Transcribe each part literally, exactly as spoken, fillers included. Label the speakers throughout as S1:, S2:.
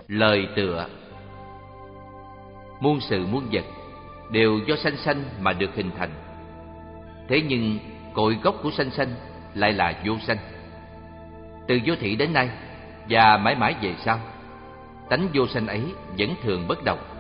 S1: Lời tựa. Muôn sự muôn vật đều do sanh sanh mà được hình thành. Thế nhưng cội gốc của sanh sanh lại là vô sanh. Từ vô thị đến nay và mãi mãi về sau, tánh vô sanh ấy vẫn thường bất động.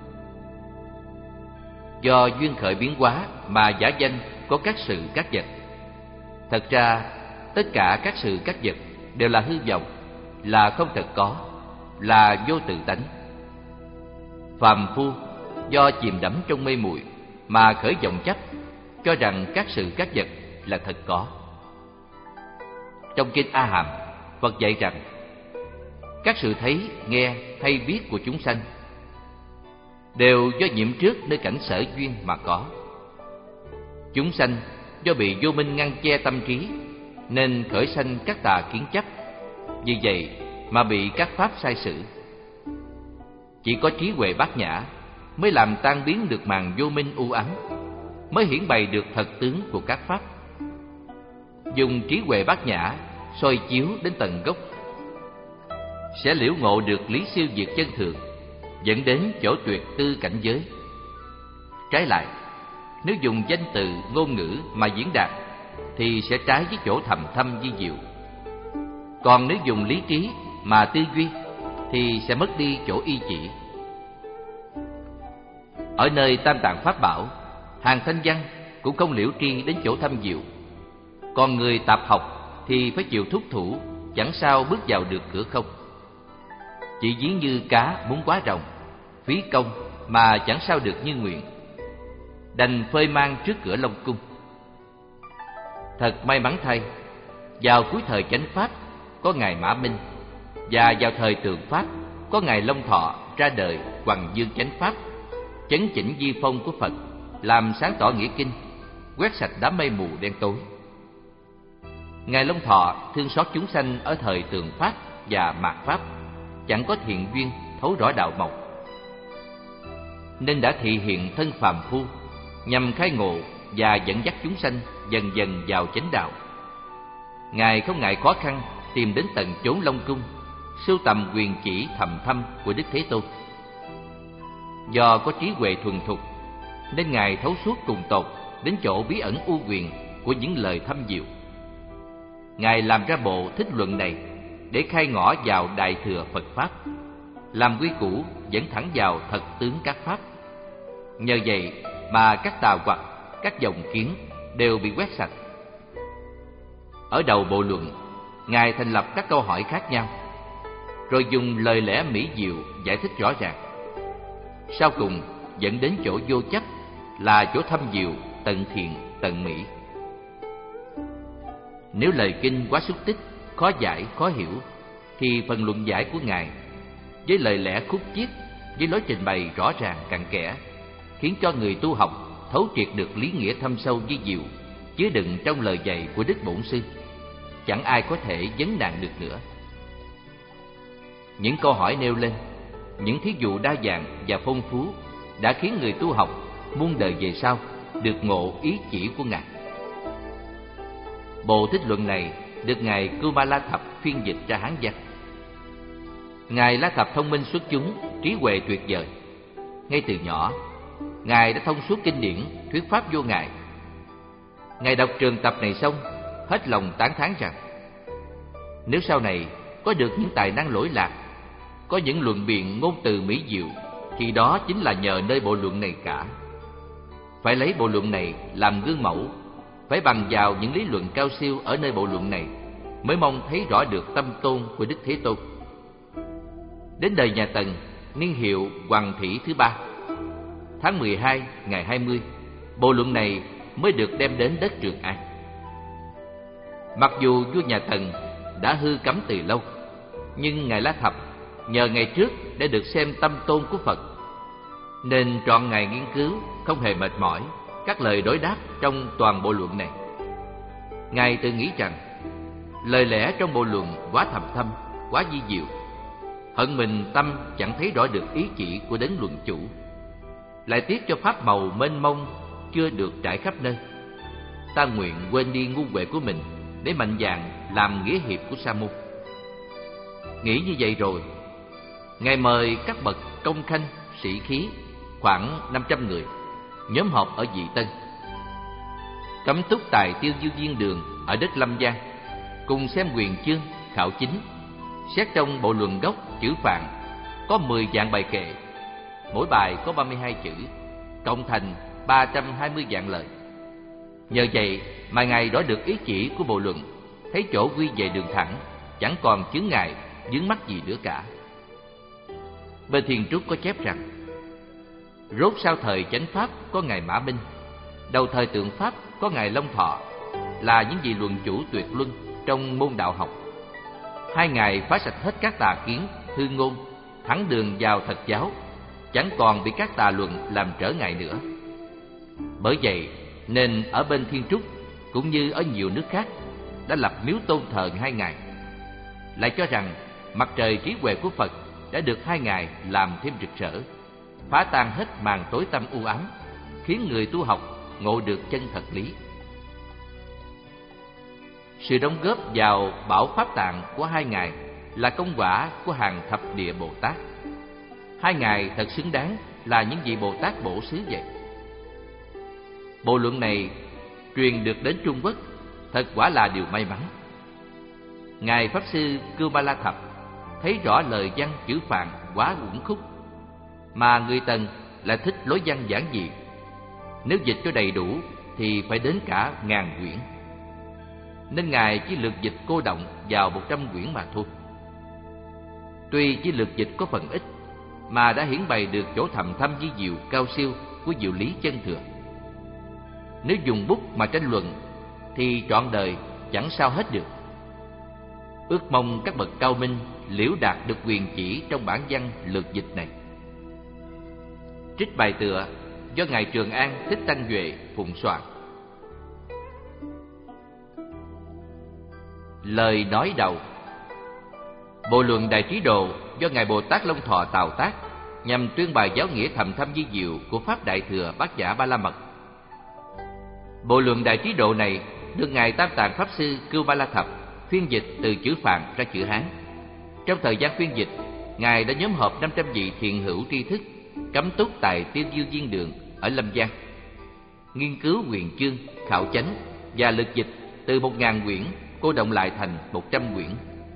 S1: Do duyên khởi biến hóa mà giả danh có các sự các vật. Thật ra tất cả các sự các vật đều là hư vọng, là không thật có, là vô tự tánh. Phàm phu do chìm đắm trong mê muội mà khởi vọng chấp, cho rằng các sự các vật là thật có. Trong kinh A Hàm, Phật dạy rằng các sự thấy, nghe hay biết của chúng sanh đều do nhiễm trước nơi cảnh sở duyên mà có. Chúng sanh do bị vô minh ngăn che tâm trí nên khởi sanh các tà kiến chấp, vì vậy mà bị các pháp sai sử. Chỉ có trí huệ bát nhã mới làm tan biến được màn vô minh u ám, mới hiển bày được thật tướng của các pháp. Dùng trí huệ bát nhã soi chiếu đến tận gốc, sẽ liễu ngộ được lý siêu diệt chân thường, dẫn đến chỗ tuyệt tư cảnh giới. Trái lại, nếu dùng danh từ ngôn ngữ mà diễn đạt thì sẽ trái với chỗ thầm thâm vi diệu. Còn nếu dùng lý trí mà tư duy thì sẽ mất đi chỗ y chỉ. Ở nơi Tam Tạng Pháp Bảo, hàng thanh văn cũng không liễu tri đến chỗ thâm diệu. Còn người tạp học thì phải chịu thúc thủ, chẳng sao bước vào được cửa không. Chỉ ví như cá muốn quá rồng, phí công mà chẳng sao được như nguyện, đành phơi mang trước cửa Long Cung. Thật may mắn thay, vào cuối thời chánh pháp có ngài Mã Minh, và vào thời tường pháp có ngài Long Thọ ra đời Hoằng Dương chánh pháp, chấn chỉnh di phong của Phật, làm sáng tỏ nghĩa kinh, quét sạch đám mây mù đen tối. Ngài Long Thọ thương xót chúng sanh ở thời tường pháp và mạt pháp, chẳng có thiện duyên thấu rõ đạo mộc, nên đã thị hiện thân phàm phu nhằm khai ngộ và dẫn dắt chúng sanh dần dần vào chánh đạo. Ngài không ngại khó khăn tìm đến tận chốn Long Cung, sưu tầm quyền chỉ thầm thâm của Đức Thế Tôn. Do có trí huệ thuần thục nên Ngài thấu suốt cùng tột đến chỗ bí ẩn u quyền của những lời thâm diệu. Ngài làm ra bộ Thích Luận này để khai ngõ vào Đại Thừa Phật Pháp, làm quy củ dẫn thẳng vào thật tướng các Pháp. Nhờ vậy mà các tà hoặc, các dòng kiến đều bị quét sạch. Ở đầu bộ luận, Ngài thành lập các câu hỏi khác nhau, rồi dùng lời lẽ mỹ diệu giải thích rõ ràng. Sau cùng dẫn đến chỗ vô chấp, là chỗ thâm diệu, tận thiện, tận mỹ. Nếu lời kinh quá xúc tích, khó giải, khó hiểu, thì phần luận giải của Ngài với lời lẽ khúc chiết, với lối trình bày rõ ràng cặn kẽ, khiến cho người tu học thấu triệt được lý nghĩa thâm sâu vi diệu chứa đựng trong lời dạy của Đức Bổn Sư, chẳng ai có thể vấn nạn được nữa. Những câu hỏi nêu lên, những thí dụ đa dạng và phong phú đã khiến người tu học muôn đời về sau được ngộ ý chỉ của Ngài. Bộ Thích Luận này được Ngài Kumala Thập phiên dịch ra Hán văn. Ngài La Thập thông minh xuất chúng, trí huệ tuyệt vời. Ngay từ nhỏ, Ngài đã thông suốt kinh điển, thuyết pháp vô ngại. Ngài đọc trường tập này xong, hết lòng tán thán rằng nếu sau này có được những tài năng lỗi lạc, có những luận biện ngôn từ mỹ diệu, thì đó chính là nhờ nơi bộ luận này cả. Phải lấy bộ luận này làm gương mẫu, phải bằng vào những lý luận cao siêu ở nơi bộ luận này, mới mong thấy rõ được tâm tôn của Đức Thế Tôn. Đến đời nhà Tần, niên hiệu Hoàng Thủy thứ ba, tháng mười hai ngày hai mươi, bộ luận này mới được đem đến đất Trường An. Mặc dù vua nhà Tần đã hư cấm từ lâu, nhưng Ngài La Thập nhờ ngày trước đã được xem tâm tôn của Phật, nên trọn ngày nghiên cứu không hề mệt mỏi các lời đối đáp trong toàn bộ luận này. Ngài tự nghĩ rằng lời lẽ trong bộ luận quá thầm thâm, quá vi diệu, hận mình tâm chẳng thấy rõ được ý chỉ của đấng luận chủ, lại tiếc cho pháp màu mênh mông chưa được trải khắp nơi. Ta nguyện quên đi ngu huệ của mình để mạnh dạn làm nghĩa hiệp của Sa môn. Nghĩ như vậy rồi, Ngài mời các bậc công khanh, sĩ khí, khoảng năm trăm người, nhóm họp ở Vị Tân. Cấm túc tài tiêu diêu viên đường ở đất Lâm Giang, cùng xem quyền chương, khảo chính. Xét trong bộ luận gốc chữ Phạn có mười dạng bài kệ, mỗi bài có ba mươi hai chữ, cộng thành ba trăm hai mươi dạng lời. Nhờ vậy mà Ngài rõ được ý chỉ của bộ luận, thấy chỗ quy về đường thẳng, chẳng còn chướng ngại, vướng mắc gì nữa cả. Bên Thiên Trúc có chép rằng: rốt sau thời chánh pháp có Ngài Mã Minh, đầu thời tượng pháp có Ngài Long Thọ, là những vị luận chủ tuyệt luân trong môn đạo học. Hai Ngài phá sạch hết các tà kiến, hư ngôn, thẳng đường vào thật giáo, chẳng còn bị các tà luận làm trở ngại nữa. Bởi vậy nên ở bên Thiên Trúc cũng như ở nhiều nước khác đã lập miếu tôn thờ hai Ngài, lại cho rằng mặt trời trí huệ của Phật đã được hai Ngài làm thêm rực rỡ, phá tan hết màn tối tăm u ám, khiến người tu học ngộ được chân thật lý. Sự đóng góp vào bảo pháp tạng của hai Ngài là công quả của hàng thập địa Bồ Tát. Hai Ngài thật xứng đáng là những vị Bồ Tát bổ xứ vậy. Bộ luận này truyền được đến Trung Quốc thật quả là điều may mắn. Ngài Pháp Sư Cưu Ma La Thập thấy rõ lời văn chữ Phạn quá uẩn khúc, mà người Tần lại thích lối văn giản dị. Nếu dịch cho đầy đủ thì phải đến cả ngàn quyển, nên Ngài chỉ lược dịch cô động vào một trăm quyển mà thôi. Tuy chỉ lược dịch có phần ít, mà đã hiển bày được chỗ thầm thâm vi diệu cao siêu của diệu lý chân thừa. Nếu dùng bút mà tranh luận thì trọn đời chẳng sao hết được. Ước mong các bậc cao minh liễu đạt được quyền chỉ trong bản văn lược dịch này. Trích bài tựa do Ngài Trường An Thích Tăng Duệ phụng soạn. Lời nói đầu. Bộ luận Đại Trí Độ do Ngài Bồ Tát Long Thọ tạo tác nhằm tuyên bày giáo nghĩa thầm thâm vi diệu của Pháp Đại Thừa Bát Nhã Ba La Mật. Bộ luận Đại Trí Độ này được Ngài Tam Tạng Pháp Sư Cưu Ma La Thập phiên dịch từ chữ Phạn ra chữ Hán. Trong thời gian phiên dịch, Ngài đã nhóm họp năm trăm vị thiện hữu tri thức, cấm túc tại tiêu diêu viên đường ở Lâm Giang, nghiên cứu quyền chương, khảo chánh và lực dịch từ một ngàn quyển cô động lại thành một trăm quyển.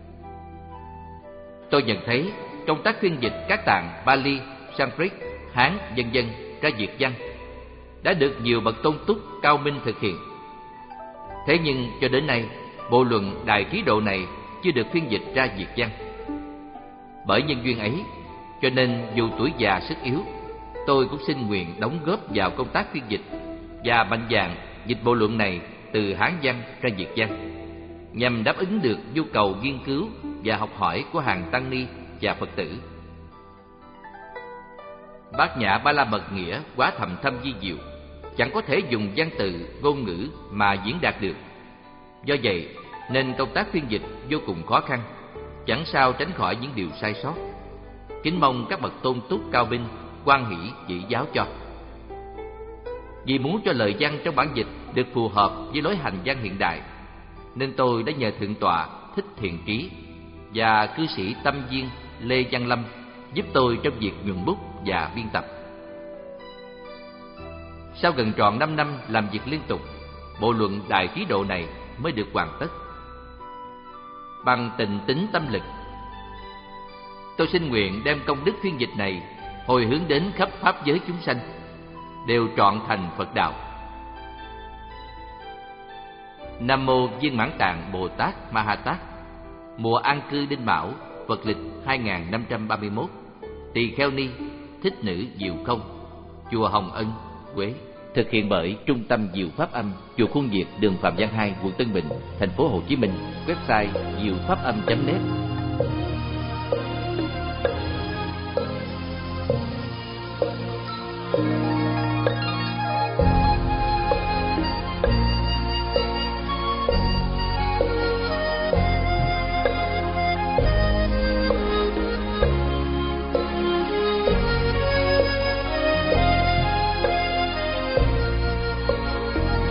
S1: Tôi nhận thấy công tác phiên dịch các tạng Pali, Sanskrit, Hán, vân vân ra Việt văn đã được nhiều bậc tôn túc cao minh thực hiện. Thế nhưng cho đến nay, bộ luận Đại Trí Độ này chưa được phiên dịch ra Việt văn. Bởi nhân duyên ấy, cho nên dù tuổi già sức yếu, tôi cũng xin nguyện đóng góp vào công tác phiên dịch và mạnh dạn dịch bộ luận này từ Hán văn ra Việt văn, nhằm đáp ứng được nhu cầu nghiên cứu và học hỏi của hàng tăng ni và Phật tử. Bát Nhã Ba La Mật nghĩa quá thầm thâm vi diệu, chẳng có thể dùng văn từ, ngôn ngữ mà diễn đạt được. Do vậy nên công tác phiên dịch vô cùng khó khăn, chẳng sao tránh khỏi những điều sai sót. Kính mong các bậc tôn túc cao minh hoan hỷ chỉ giáo cho. Vì muốn cho lời văn trong bản dịch được phù hợp với lối hành văn hiện đại, nên tôi đã nhờ Thượng tọa Thích Thiện Trí và cư sĩ Tâm Viên Lê Văn Lâm giúp tôi trong việc nhuận bút và biên tập. Sau gần tròn năm năm làm việc liên tục, bộ luận Đại Trí Độ này mới được hoàn tất. Bằng tình tính tâm lực, tôi xin nguyện đem công đức phiên dịch này hồi hướng đến khắp pháp giới chúng sanh, đều trọn thành Phật đạo. Nam mô Viên Mãn Tạng Bồ Tát Ma Ha Tát. Mùa an cư Đinh Mão, Phật lịch hai nghìn năm trăm ba mươi mốt, Tỳ Kheo Ni, Thích Nữ Diệu Không, chùa Hồng Ân, Huế. Thực hiện bởi Trung tâm Diệu Pháp Âm, chùa Khuôn Việt, đường Phạm Văn hai, quận Tân Bình, thành phố Hồ Chí Minh. Website diệu pháp âm chấm net.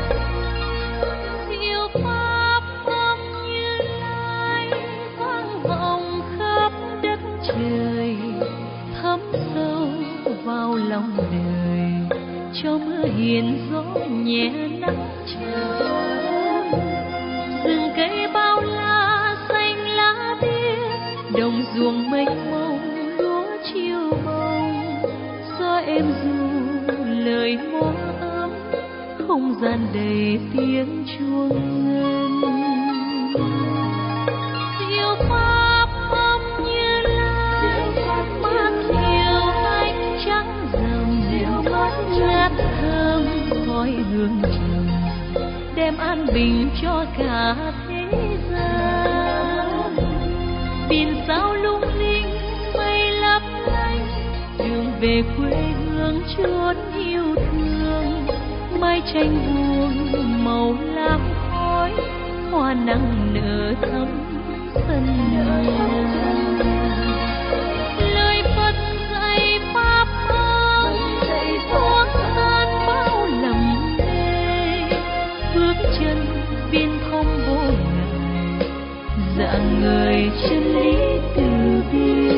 S2: Diệu pháp âm Như Lai quang lòng đời, cho mưa hiền gió nhẹ nắng trao. Rừng cây bao la xanh lá biếc, đồng ruộng mênh mông lúa chiều bông. Gió êm ru lời môi ấm, không gian đầy tiếng chuông ngân. Diệu pháp âm như lai, mát dịu ánh trắng rằm, ngát thơm khói hương trầm, đem an bình cho cả thế gian. Biển sao lung linh mây lấp lánh, đường về quê hương chốn yêu thương. Mái tranh buông màu lam khói, hoa nắng nở thắm sân nhà. Lời Phật dạy pháp âm, thuốc tan bao lầm mê. Bước chân biên không vô ngại, dạng người chân lý từ bi.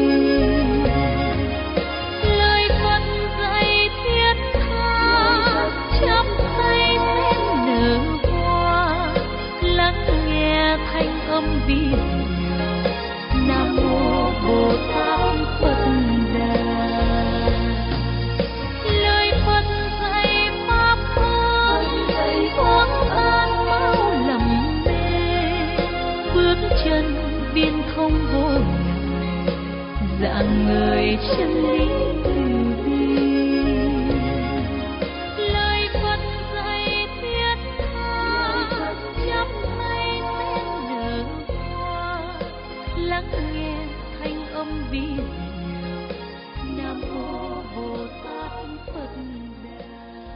S2: Lời Phật dạy thiết tha, chắp tay bên nở hoa, lắng nghe thanh âm vi diệu. Nam mô Bồ Tát Phật Đà. Lời Phật dạy pháp âm, thuốc tan bao lầm mê. Bước chân biên không vô ngại, dạng người chân lý từ bi. Lời Phật dạy thiết tha, chắp tay bên nở hoa, lắng nghe thanh âm vi diệu. Nam mô Bồ Tát Phật Đà.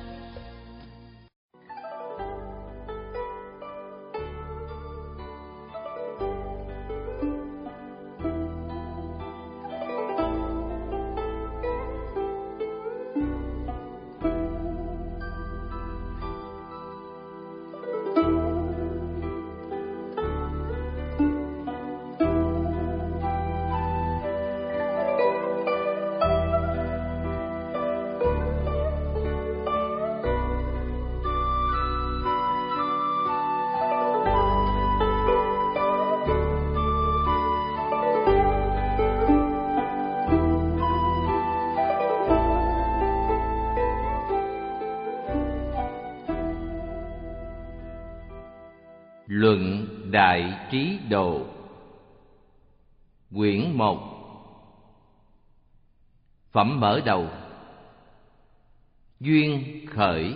S1: Luận Đại Trí Độ, quyển một, phẩm mở đầu. Duyên khởi.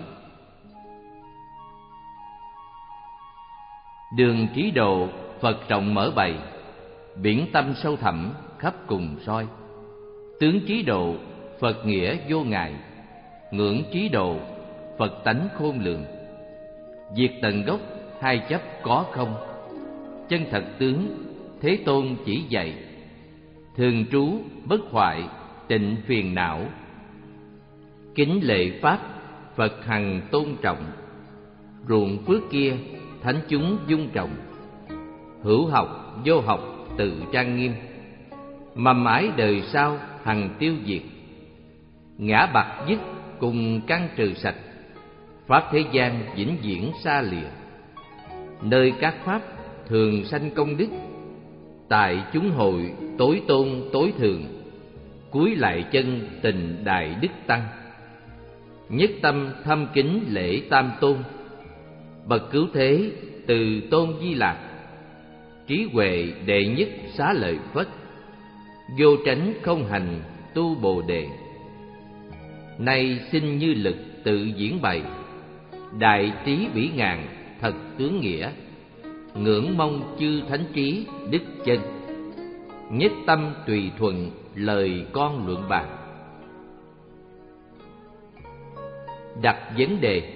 S1: Đường trí độ Phật rộng mở bày, biển tâm sâu thẳm khắp cùng soi. Tướng trí độ Phật nghĩa vô ngại, ngưỡng trí độ Phật tánh khôn lường. Diệt tận gốc hai chấp có không, chân thật tướng Thế Tôn chỉ dạy. Thường trú bất hoại tịnh phiền não, kính lệ pháp Phật hằng tôn trọng. Ruộng phước kia thánh chúng dung trồng, hữu học vô học tự trang nghiêm. Mầm ái đời sau hằng tiêu diệt, ngã bạc dứt cùng căn trừ sạch. Pháp thế gian vĩnh viễn xa lìa, nơi các pháp thường sanh công đức. Tại chúng hội tối tôn tối thường, cúi lại chân tình đại đức tăng. Nhất tâm thâm kính lễ tam tôn, bậc cứu thế từ tôn Di Lạc. Trí huệ đệ nhất xá lợi Phất, vô tránh không hành tu Bồ Đề. Nay xin như lực tự diễn bày, đại trí bỉ ngàn thật tướng nghĩa. Ngưỡng mong chư thánh trí đức chân, nhất tâm tùy thuận lời con luận bàn. Đặt vấn đề: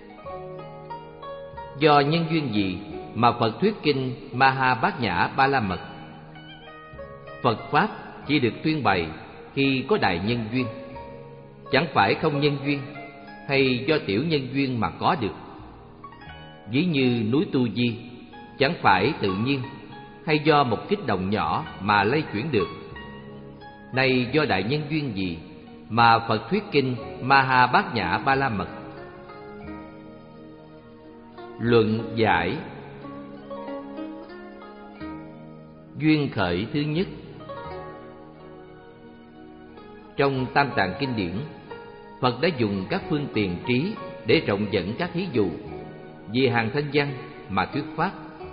S1: do nhân duyên gì mà Phật thuyết kinh Maha Bát Nhã Ba La Mật? Phật Pháp chỉ được tuyên bày khi có đại nhân duyên, chẳng phải không nhân duyên hay do tiểu nhân duyên mà có được. Ví như núi Tu Di, chẳng phải tự nhiên hay do một kích động nhỏ mà lay chuyển được. Nay do đại nhân duyên gì mà Phật thuyết kinh Maha Bát Nhã Ba La Mật. Luận giải. Duyên khởi thứ nhất. Trong Tam Tạng kinh điển, Phật đã dùng các phương tiền trí để rộng dẫn các thí dụ về hàng thanh văn mà thuyết pháp.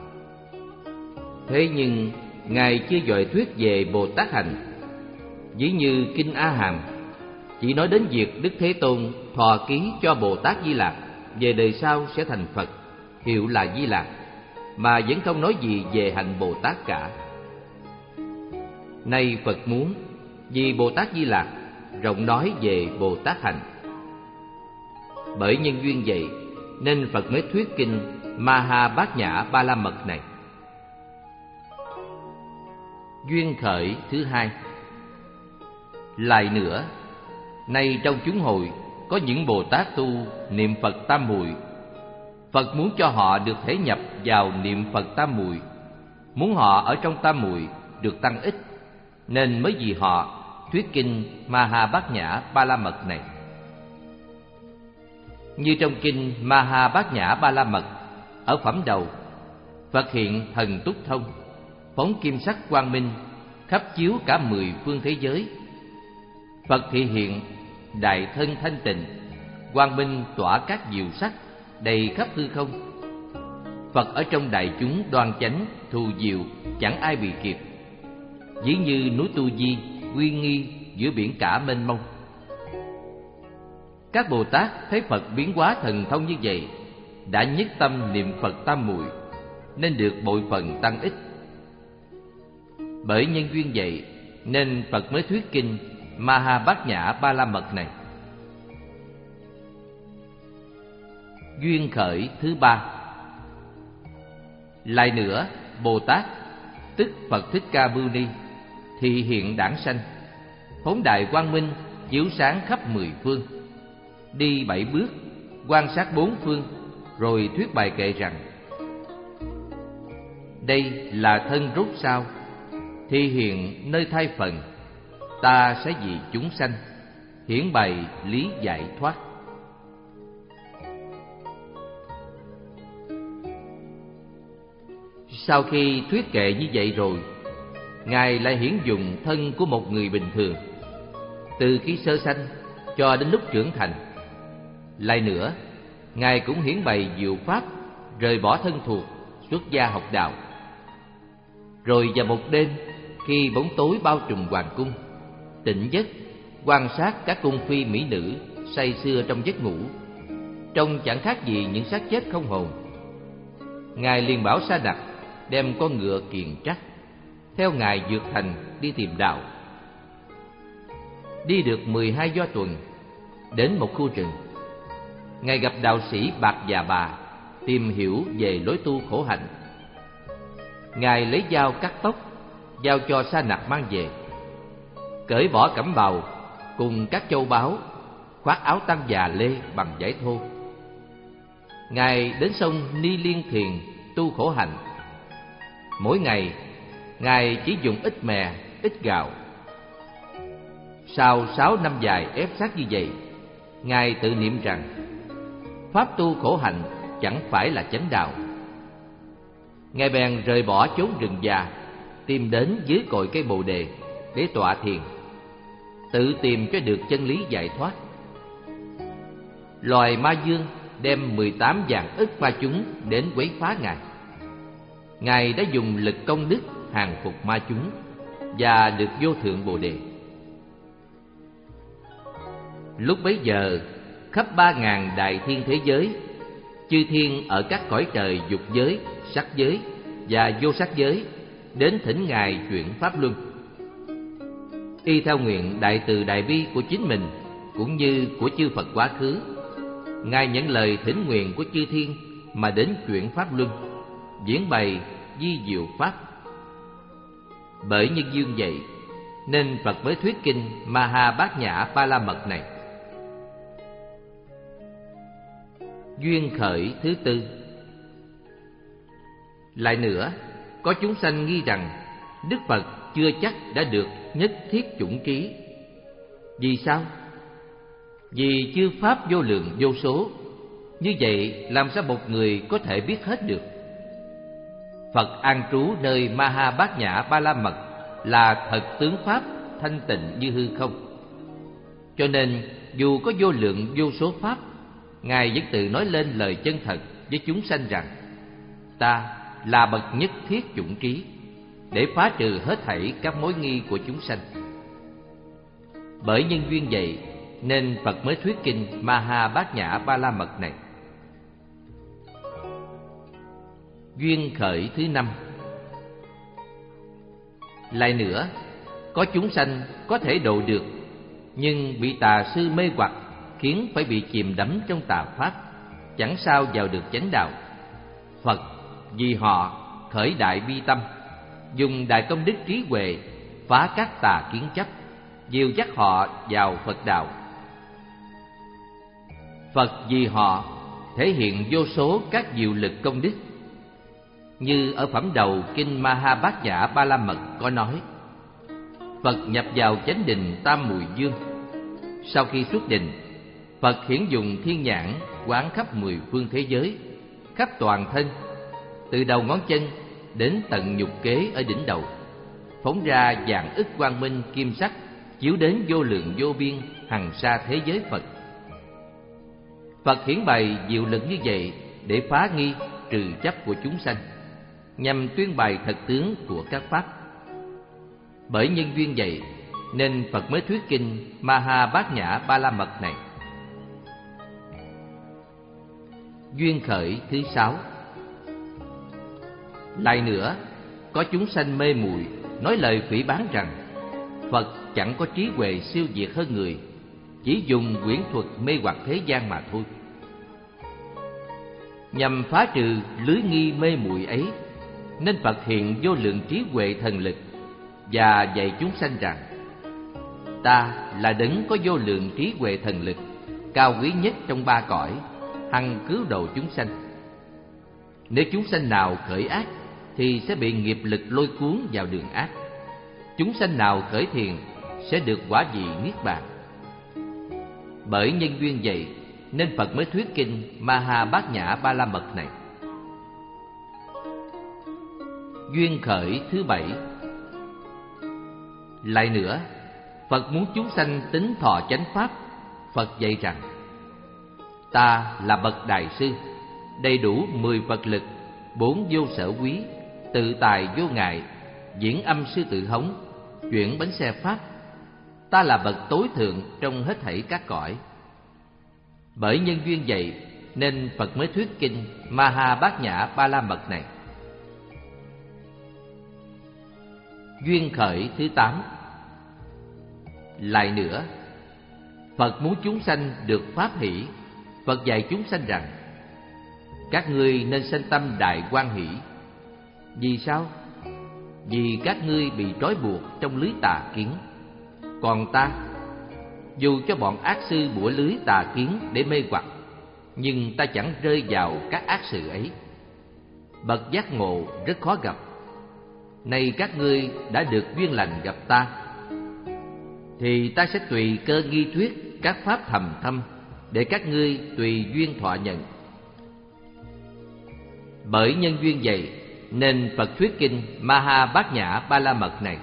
S1: Thế nhưng Ngài chưa dội thuyết về Bồ Tát hành. Ví như kinh A Hàm chỉ nói đến việc Đức Thế Tôn thọ ký cho Bồ Tát Di Lạc về đời sau sẽ thành Phật, hiệu là Di Lạc, mà vẫn không nói gì về hành Bồ Tát cả. Nay Phật muốn vì Bồ Tát Di Lạc rộng nói về Bồ Tát hành. Bởi nhân duyên vậy nên Phật mới thuyết kinh Maha Bát Nhã Ba La Mật này. Duyên khởi thứ hai. Lại nữa, nay trong chúng hội có những Bồ Tát tu niệm Phật tam muội. Phật muốn cho họ được thể nhập vào niệm Phật tam muội, muốn họ ở trong tam muội được tăng ích, nên mới vì họ thuyết kinh Maha Bát Nhã Ba La Mật này. Như trong kinh Maha Bát Nhã Ba La Mật, ở phẩm đầu, Phật hiện thần túc thông, phóng kim sắc quang minh, khắp chiếu cả mười phương thế giới. Phật thị hiện đại thân thanh tịnh, quang minh tỏa các diệu sắc đầy khắp hư không. Phật ở trong đại chúng đoan chánh, thù diệu, chẳng ai bị kịp. Ví như núi Tu Di uy nghi giữa biển cả mênh mông. Các Bồ Tát thấy Phật biến hóa thần thông như vậy, đã nhất tâm niệm Phật tam muội, nên được bội phần tăng ích. Bởi nhân duyên vậy nên Phật mới thuyết kinh Maha Bát Nhã Ba La Mật này. Duyên khởi thứ ba. Lại nữa, Bồ Tát tức Phật Thích Ca Mâu Ni thị hiện đản sanh, phóng đại quang minh chiếu sáng khắp mười phương, đi bảy bước quan sát bốn phương, rồi thuyết bài kệ rằng: đây là thân rốt sao, thị hiện nơi thai phần, ta sẽ vì chúng sanh hiển bày lý giải thoát. Sau khi thuyết kệ như vậy rồi, Ngài lại hiển dùng thân của một người bình thường, từ khi sơ sanh cho đến lúc trưởng thành. Lại nữa, Ngài cũng hiển bày diệu pháp, rời bỏ thân thuộc, xuất gia học đạo. Rồi vào một đêm, khi bóng tối bao trùm hoàng cung, tỉnh giấc quan sát các cung phi mỹ nữ say sưa trong giấc ngủ, trông chẳng khác gì những xác chết không hồn. Ngài liền bảo Sa Đạt đem con ngựa kiền trắc theo Ngài vượt thành đi tìm đạo. Đi được mười hai do tuần, đến một khu rừng, Ngài gặp đạo sĩ Bạc Già Bà tìm hiểu về lối tu khổ hạnh. Ngài lấy dao cắt tóc, giao cho Sa Nặc mang về, cởi bỏ cẩm bào cùng các châu báu, khoác áo tăng già lê bằng vải thô. Ngài đến sông Ni Liên Thiền tu khổ hạnh. Mỗi ngày Ngài chỉ dùng ít mè, ít gạo. Sau sáu năm dài ép sát như vậy, Ngài tự niệm rằng pháp tu khổ hạnh chẳng phải là chánh đạo. Ngài bèn rời bỏ chốn rừng già, tìm đến dưới cội cây bồ đề để tọa thiền, tự tìm cho được chân lý giải thoát. Loài ma dương đem mười tám vạn ức ma chúng đến quấy phá Ngài. Ngài đã dùng lực công đức hàng phục ma chúng và được vô thượng bồ đề. Lúc bấy giờ, khắp ba ngàn đại thiên thế giới, chư thiên ở các cõi trời dục giới, sắc giới và vô sắc giới đến thỉnh Ngài chuyển pháp luân. Y theo nguyện đại từ đại bi của chính mình cũng như của chư Phật quá khứ, Ngài nhận lời thỉnh nguyện của chư thiên mà đến chuyển pháp luân, diễn bày di diệu pháp. Bởi nhân duyên vậy nên Phật mới thuyết kinh Maha Bát Nhã Ba La Mật này. Duyên khởi thứ tư. Lại nữa, có chúng sanh nghi rằng Đức Phật chưa chắc đã được nhất thiết chủng trí. Vì sao? Vì chư pháp vô lượng vô số. Như vậy làm sao một người có thể biết hết được? Phật an trú nơi Maha Bát Nhã Ba La Mật là thật tướng pháp thanh tịnh như hư không. Cho nên dù có vô lượng vô số pháp, Ngài vẫn tự nói lên lời chân thật với chúng sanh rằng: ta là bậc nhất thiết chủng trí, để phá trừ hết thảy các mối nghi của chúng sanh. Bởi nhân duyên vậy nên Phật mới thuyết kinh Maha Bát Nhã Ba La Mật này. Duyên khởi thứ năm. Lại nữa, có chúng sanh có thể độ được, nhưng bị tà sư mê hoặc, khiến phải bị chìm đắm trong tà pháp, chẳng sao vào được chánh đạo. Phật vì họ khởi đại bi tâm, dùng đại công đức trí huệ phá các tà kiến chấp, dìu dắt họ vào Phật đạo. Phật vì họ thể hiện vô số các diệu lực công đức. Như ở phẩm đầu kinh Maha Bát Nhã Ba La Mật có nói: Phật nhập vào chánh định Tam Mùi Dương. Sau khi xuất định, Phật hiển dùng thiên nhãn quán khắp mười phương thế giới, khắp toàn thân, từ đầu ngón chân đến tận nhục kế ở đỉnh đầu, phóng ra vạn ức quang minh kim sắc, chiếu đến vô lượng vô biên hằng sa thế giới Phật. Phật hiển bày diệu lực như vậy để phá nghi, trừ chấp của chúng sanh, nhằm tuyên bày thật tướng của các pháp. Bởi nhân duyên vậy nên Phật mới thuyết kinh Maha Bát Nhã Ba La Mật này. Duyên khởi thứ sáu. Lại nữa, có chúng sanh mê muội nói lời phỉ báng rằng Phật chẳng có trí huệ siêu việt hơn người, chỉ dùng quyển thuật mê hoặc thế gian mà thôi. Nhằm phá trừ lưới nghi mê muội ấy, nên Phật hiện vô lượng trí huệ thần lực và dạy chúng sanh rằng: ta là đấng có vô lượng trí huệ thần lực, cao quý nhất trong ba cõi, hằng cứu độ chúng sanh. Nếu chúng sanh nào khởi ác thì sẽ bị nghiệp lực lôi cuốn vào đường ác. Chúng sanh nào khởi thiền sẽ được quả vị niết bàn. Bởi nhân duyên vậy nên Phật mới thuyết kinh Maha Bát Nhã Ba La Mật này. Duyên khởi thứ bảy. Lại nữa, Phật muốn chúng sanh tín thọ chánh pháp. Phật dạy rằng: ta là bậc đại sư, đầy đủ mười Phật lực, bốn vô sở quý, tự tài vô ngại, diễn âm sư tự hống, chuyển bánh xe pháp. Ta là bậc tối thượng trong hết thảy các cõi. Bởi nhân duyên vậy nên Phật mới thuyết kinh Maha Bát Nhã Ba La Mật này. Duyên khởi thứ tám. Lại nữa, Phật muốn chúng sanh được pháp hỷ. Phật dạy chúng sanh rằng: các ngươi nên sanh tâm đại hoan hỷ. Vì sao? Vì các ngươi bị trói buộc trong lưới tà kiến. Còn ta, dù cho bọn ác sư bủa lưới tà kiến để mê hoặc, nhưng ta chẳng rơi vào các ác sự ấy. Bậc giác ngộ rất khó gặp. Nay các ngươi đã được duyên lành gặp ta, thì ta sẽ tùy cơ nghi thuyết các pháp thầm thâm, để các ngươi tùy duyên thọ nhận. Bởi nhân duyên vậy nên Phật thuyết kinh Maha Bát Nhã Ba La Mật này.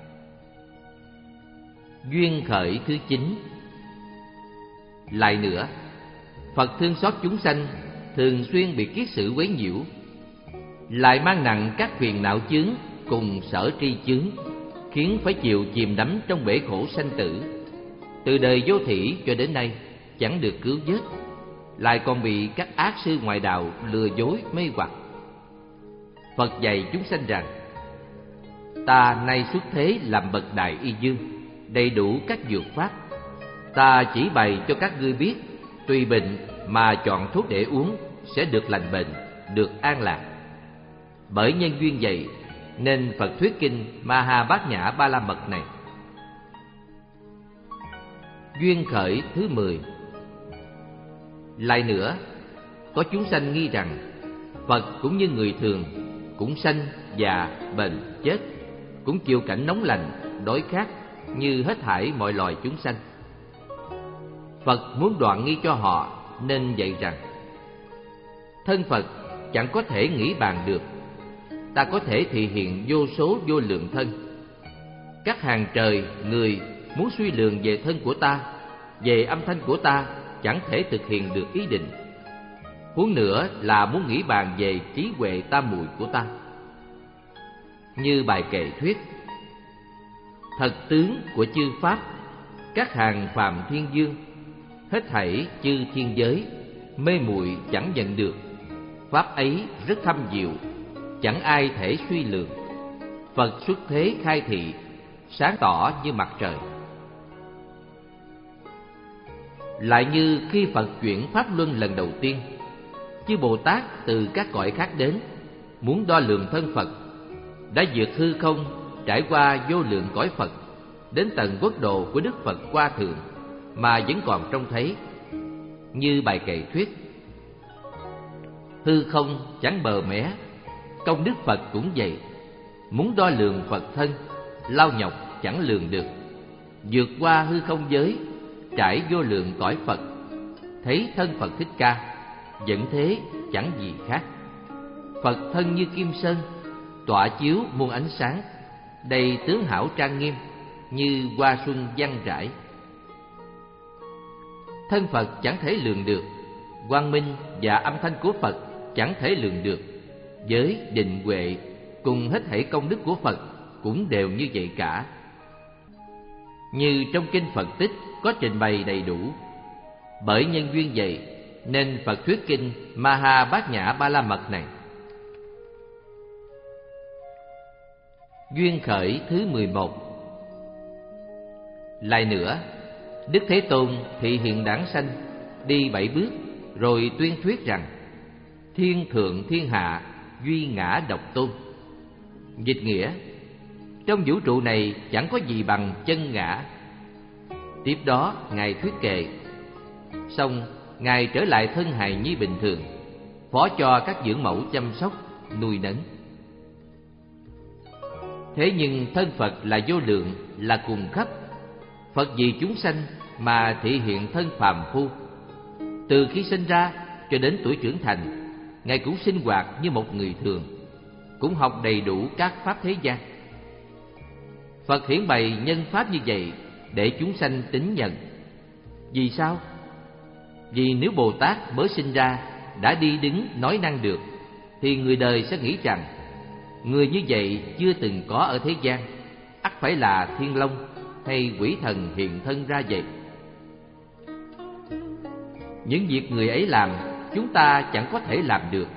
S1: Duyên khởi thứ chín. Lại nữa, Phật thương xót chúng sanh thường xuyên bị kiết sử quấy nhiễu, lại mang nặng các phiền não chướng cùng sở tri chướng, khiến phải chịu chìm đắm trong bể khổ sanh tử. Từ đời vô thỉ cho đến nay chẳng được cứu vớt, lại còn bị các ác sư ngoại đạo lừa dối mê hoặc. Phật dạy chúng sanh rằng: ta nay xuất thế làm bậc đại y dương, đầy đủ các dược pháp. Ta chỉ bày cho các ngươi biết, tùy bệnh mà chọn thuốc để uống sẽ được lành bệnh, được an lạc. Bởi nhân duyên vậy nên Phật thuyết kinh Maha Bát Nhã Ba La Mật này. Duyên khởi thứ mười. Lại nữa, có chúng sanh nghi rằng Phật cũng như người thường, cũng sanh, già, bệnh, chết, cũng chịu cảnh nóng lạnh, đói khát như hết thảy mọi loài chúng sanh. Phật muốn đoạn nghi cho họ nên dạy rằng: thân Phật chẳng có thể nghĩ bàn được. Ta có thể thị hiện vô số vô lượng thân. Các hàng trời, người muốn suy lường về thân của ta, về âm thanh của ta, chẳng thể thực hiện được ý định. Huống nữa là muốn nghĩ bàn về trí huệ tam muội của ta. Như bài kệ thuyết: thật tướng của chư Pháp, các hàng phàm thiên dương, hết thảy chư thiên giới, mê muội chẳng nhận được. Pháp ấy rất thâm diệu, chẳng ai thể suy lường. Phật xuất thế khai thị, sáng tỏ như mặt trời. Lại như khi Phật chuyển Pháp Luân lần đầu tiên, chư Bồ Tát từ các cõi khác đến, muốn đo lường thân Phật, đã vượt hư không, trải qua vô lượng cõi Phật, đến tận quốc độ của Đức Phật Hoa Thượng mà vẫn còn trông thấy. Như bài kệ thuyết: hư không chẳng bờ mé, công đức Phật cũng vậy. Muốn đo lường Phật thân, lao nhọc chẳng lường được. Vượt qua hư không giới, trải vô lượng cõi Phật, thấy thân Phật Thích Ca, vẫn thế chẳng gì khác. Phật thân như kim sơn, tỏa chiếu muôn ánh sáng, đầy tướng hảo trang nghiêm, như hoa xuân văng rải. Thân Phật chẳng thể lường được, quang minh và âm thanh của Phật chẳng thể lường được. Giới định huệ cùng hết thảy công đức của Phật cũng đều như vậy cả. Như trong kinh Phật Tích có trình bày đầy đủ. Bởi nhân duyên vậy nên Phật thuyết kinh Maha Bát Nhã Ba La Mật này. Duyên khởi thứ mười một. Lại nữa, Đức Thế Tôn thị hiện đản sanh, đi bảy bước, rồi tuyên thuyết rằng: thiên thượng thiên hạ, duy ngã độc tôn. Dịch nghĩa: trong vũ trụ này chẳng có gì bằng chân ngã. Tiếp đó Ngài thuyết kệ. Xong Ngài trở lại thân hài nhi bình thường, phó cho các dưỡng mẫu chăm sóc, nuôi nấng. Thế nhưng thân Phật là vô lượng, là cùng khắp. Phật vì chúng sanh mà thị hiện thân phàm phu. Từ khi sinh ra cho đến tuổi trưởng thành, Ngài cũng sinh hoạt như một người thường, cũng học đầy đủ các pháp thế gian. Phật hiển bày nhân pháp như vậy để chúng sanh tín nhận. Vì sao? Vì nếu Bồ Tát mới sinh ra đã đi đứng nói năng được, thì người đời sẽ nghĩ rằng người như vậy chưa từng có ở thế gian, ắt phải là thiên long hay quỷ thần hiện thân ra vậy. Những việc người ấy làm, chúng ta chẳng có thể làm được.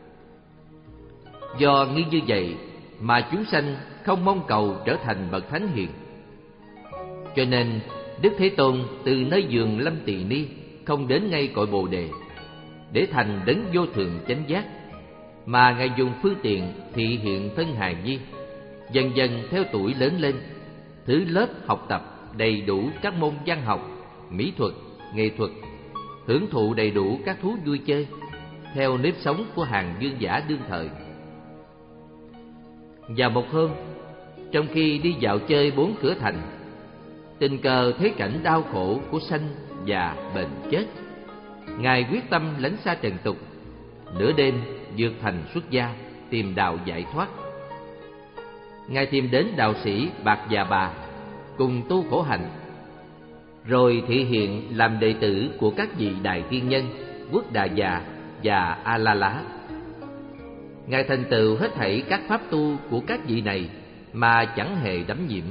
S1: Do nghi như vậy mà chúng sanh không mong cầu trở thành bậc thánh hiền. Cho nên Đức Thế Tôn từ nơi giường Lâm Tỳ Ni không đến ngay cội Bồ Đề để thành đấng vô thượng chánh giác, mà Ngài dùng phương tiện thị hiện thân hài nhi. Dần dần theo tuổi lớn lên, thứ lớp học tập đầy đủ các môn văn học, mỹ thuật, nghệ thuật, hưởng thụ đầy đủ các thú vui chơi theo nếp sống của hàng vương giả đương thời. Và một hôm, trong khi đi dạo chơi bốn cửa thành, tình cờ thấy cảnh đau khổ của sanh già bệnh chết. Ngài quyết tâm lánh xa trần tục, nửa đêm vượt thành xuất gia, tìm đạo giải thoát. Ngài tìm đến đạo sĩ Bạc Già Bà cùng tu khổ hạnh, rồi thị hiện làm đệ tử của các vị đại tiên nhân Quốc Đà Già và A La Lá. Ngài thành tựu hết thảy các pháp tu của các vị này mà chẳng hề đắm nhiễm.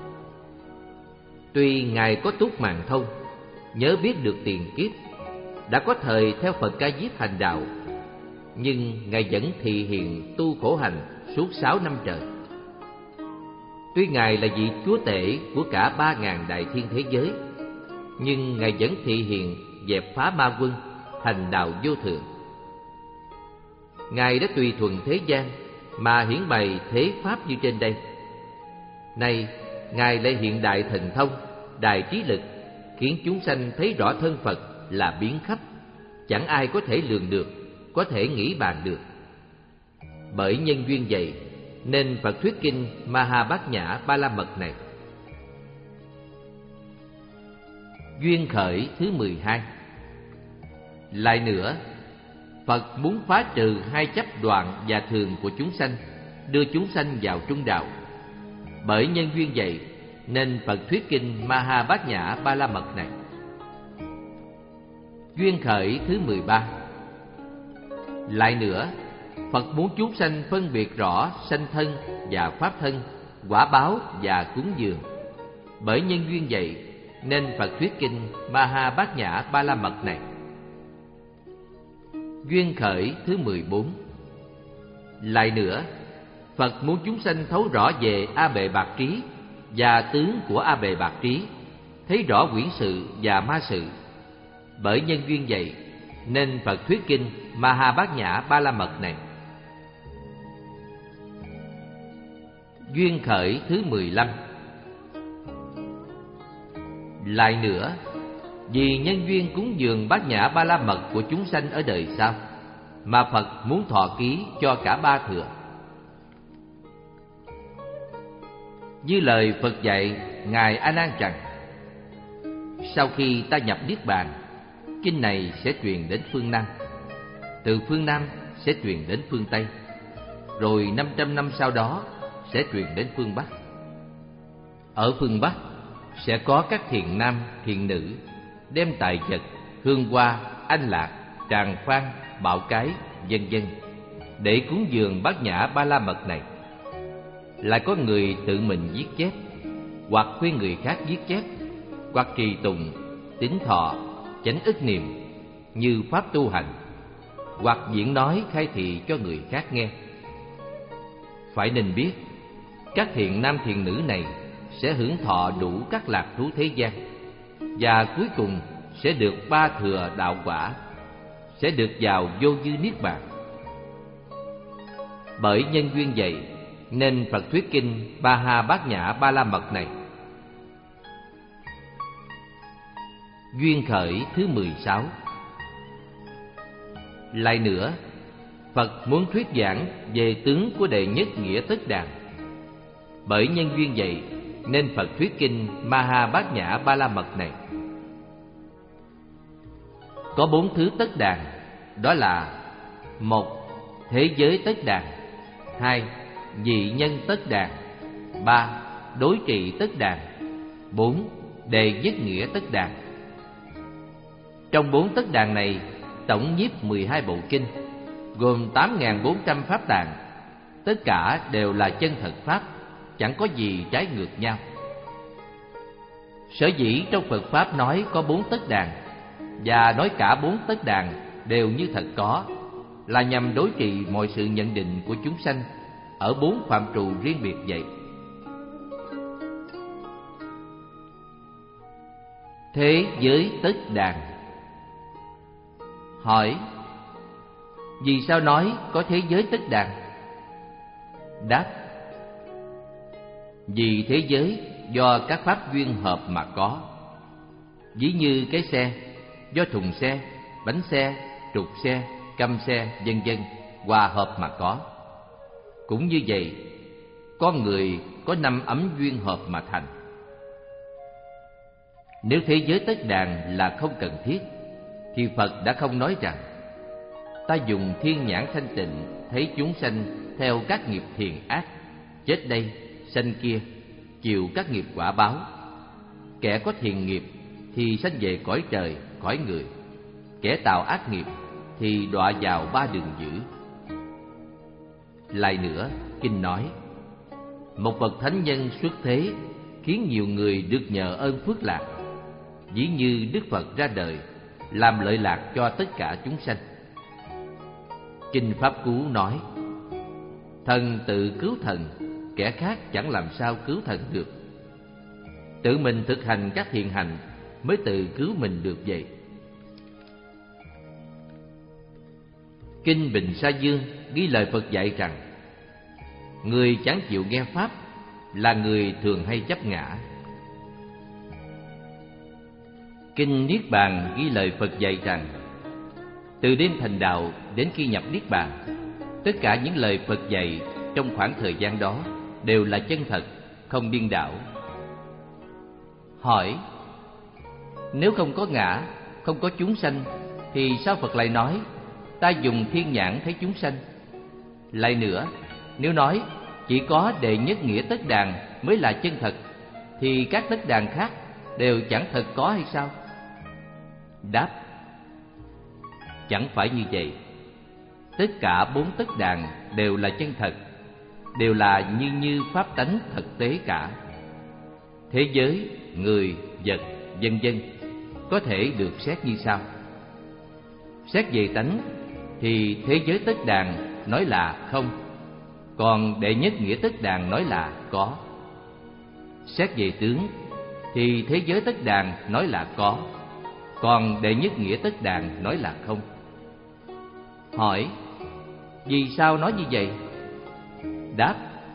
S1: Tuy Ngài có túc màng thông, nhớ biết được tiền kiếp, đã có thời theo Phật Ca Diếp hành đạo, nhưng Ngài vẫn thị hiện tu khổ hành suốt sáu năm trời. Tuy Ngài là vị chúa tể của cả ba ngàn đại thiên thế giới, nhưng Ngài vẫn thị hiện dẹp phá ma quân, hành đạo vô thượng. Ngài đã tùy thuận thế gian mà hiển bày thế pháp như trên đây. Nay Ngài lại hiện đại thần thông, đại trí lực, khiến chúng sanh thấy rõ thân Phật là biến khắp, chẳng ai có thể lường được, có thể nghĩ bàn được. Bởi nhân duyên vậy nên Phật thuyết kinh Maha Bát Nhã Ba La Mật này. Duyên khởi thứ mười hai. Lại nữa, Phật muốn phá trừ hai chấp đoạn và thường của chúng sanh, đưa chúng sanh vào trung đạo. Bởi nhân duyên vậy nên Phật thuyết kinh Ma Ha Bát Nhã Ba La Mật này. Duyên khởi thứ mười ba. Lại nữa, Phật muốn chúng sanh phân biệt rõ sanh thân và pháp thân, quả báo và cúng dường. Bởi nhân duyên vậy nên Phật thuyết kinh Ma Ha Bát Nhã Ba La Mật này. Duyên khởi thứ mười bốn. Lại nữa, Phật muốn chúng sanh thấu rõ về A Bệ Bạc Trí và tướng của A Bệ Bạc Trí, thấy rõ quyển sự và ma sự. Bởi nhân duyên vậy nên Phật thuyết kinh Ma Ha Bát Nhã Ba La Mật này. Duyên khởi thứ mười lăm. Lại nữa, vì nhân duyên cúng dường Bát Nhã Ba La Mật của chúng sanh ở đời sau, mà Phật muốn thọ ký cho cả ba thừa. Như lời Phật dạy Ngài A Nan rằng: sau khi ta nhập Niết Bàn, kinh này sẽ truyền đến phương Nam, từ phương Nam sẽ truyền đến phương Tây, rồi năm trăm năm sau đó sẽ truyền đến phương Bắc. Ở phương Bắc sẽ có các thiện nam, thiện nữ đem tài vật, hương hoa, anh lạc, tràng phan, bảo cái, vân vân để cúng dường Bát Nhã Ba La Mật này. Lại có người tự mình viết chép, hoặc khuyên người khác viết chép, hoặc trì tụng, tín thọ, chánh ức niệm như pháp tu hành, hoặc diễn nói khai thị cho người khác nghe. Phải nên biết, các thiện nam thiện nữ này sẽ hưởng thọ đủ các lạc thú thế gian, và cuối cùng sẽ được ba thừa đạo quả, sẽ được vào vô dư niết bàn. Bởi nhân duyên vậy nên Phật thuyết kinh Ma Ha Bát Nhã Ba La Mật này. Duyên khởi thứ mười sáu. Lại nữa, Phật muốn thuyết giảng về tướng của đệ nhất nghĩa tất đàn. Bởi nhân duyên vậy nên Phật thuyết kinh Ma Ha Bát Nhã Ba La Mật này. Có bốn thứ tất đàn, đó là: một, thế giới tất đàn; hai, dị nhân tất đàn; ba, đối trị tất đàn; bốn, đệ nhất nghĩa tất đàn. Trong bốn tất đàn này, tổng nhiếp mười hai bộ kinh, gồm tám nghìn bốn trăm pháp tạng. Tất cả đều là chân thật pháp, chẳng có gì trái ngược nhau. Sở dĩ trong Phật Pháp nói có bốn tất đàn, và nói cả bốn tất đàn đều như thật có, là nhằm đối trị mọi sự nhận định của chúng sanh ở bốn phạm trù riêng biệt vậy. Thế giới tất đàn. Hỏi: vì sao nói có thế giới tất đàn? Đáp: vì thế giới do các pháp duyên hợp mà có. Ví như cái xe, do thùng xe, bánh xe, trục xe, căm xe, vân vân hòa hợp mà có. Cũng như vậy, con người có năm ấm duyên hợp mà thành. Nếu thế giới tất đàn là không cần thiết, thì Phật đã không nói rằng: ta dùng thiên nhãn thanh tịnh thấy chúng sanh theo các nghiệp thiện ác, chết đây, sanh kia, chịu các nghiệp quả báo. Kẻ có thiện nghiệp thì sanh về cõi trời, cõi người; kẻ tạo ác nghiệp thì đọa vào ba đường dữ. Lại nữa, kinh nói: một bậc thánh nhân xuất thế khiến nhiều người được nhờ ơn phước lạc, ví như Đức Phật ra đời làm lợi lạc cho tất cả chúng sanh. Kinh Pháp Cú nói: thần tự cứu thần, kẻ khác chẳng làm sao cứu thần được. Tự mình thực hành các thiện hành mới tự cứu mình được vậy. Kinh Bình Sa Dương ghi lời Phật dạy rằng: người chẳng chịu nghe pháp là người thường hay chấp ngã. Kinh Niết Bàn ghi lời Phật dạy rằng: từ đêm thành đạo đến khi nhập Niết Bàn, tất cả những lời Phật dạy trong khoảng thời gian đó đều là chân thật, không điên đảo. Hỏi: Nếu không có ngã, không có chúng sanh, thì sao Phật lại nói ta dùng thiên nhãn thấy chúng sanh? Lại nữa, nếu nói chỉ có đệ nhất nghĩa tất đàn mới là chân thật, thì các tất đàn khác đều chẳng thật có hay sao? Đáp: chẳng phải như vậy. Tất cả bốn tất đàn đều là chân thật, đều là như như pháp tánh thực tế cả. Thế giới, người, vật, vân vân có thể được xét như sau. Xét về tánh thì thế giới tất đàn nói là không, còn đệ nhất nghĩa tất đàn nói là có. Xét về tướng thì thế giới tất đàn nói là có, còn đệ nhất nghĩa tất đàn nói là không. Hỏi: vì sao nói như vậy? Đáp: